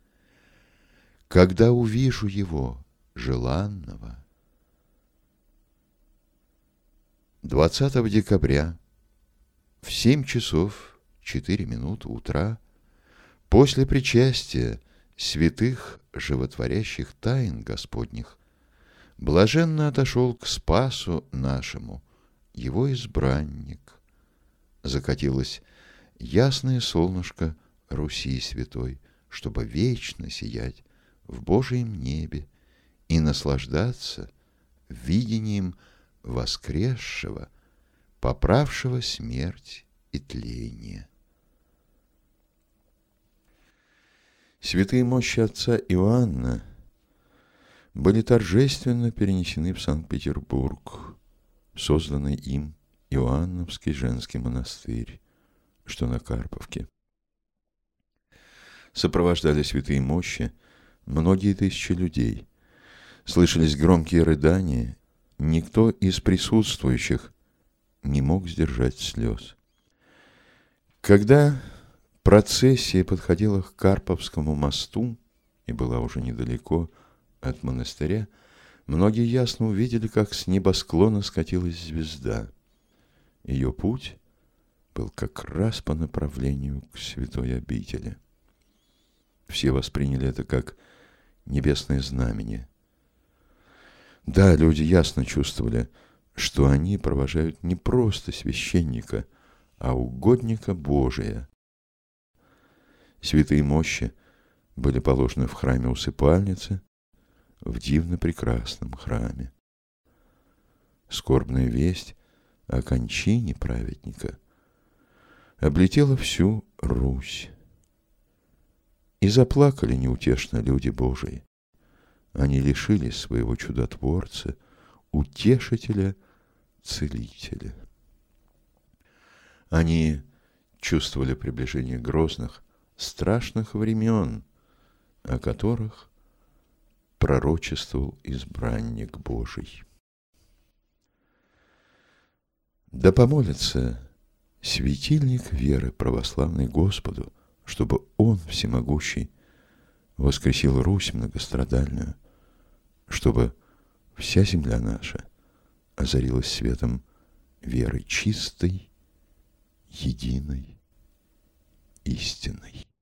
Когда увижу его, желанного, 20 декабря в 7 часов 4 минуты утра после причастия святых животворящих тайн Господних блаженно отошел к Спасу нашему его избранник. Закатилось ясное солнышко Руси святой, чтобы вечно сиять в Божьем небе и наслаждаться видением воскресшего, поправшего смерть и тление. Святые мощи отца Иоанна были торжественно перенесены в Санкт-Петербург, созданный им Иоанновский женский монастырь, что на Карповке. Сопровождали святые мощи многие тысячи людей. Слышались громкие рыдания, никто из присутствующих не мог сдержать слез. Когда процессия подходила к Карповскому мосту и была уже недалеко от монастыря, многие ясно увидели, как с небосклона скатилась звезда. Ее путь был как раз по направлению к святой обители. Все восприняли это как небесное знамение. Да, люди ясно чувствовали, что они провожают не просто священника, а угодника Божия. Святые мощи были положены в храме усыпальницы, в дивно прекрасном храме. Скорбная весть о кончине праведника облетела всю Русь. И заплакали неутешно люди Божии. Они лишились своего чудотворца, утешителя, целителя. Они чувствовали приближение грозных, страшных времен, о которых пророчествовал избранник Божий. Да помолится светильник веры православной Господу, чтобы Он, всемогущий, воскресил Русь многострадальную, чтобы вся земля наша озарилась светом веры чистой, единой, истинной.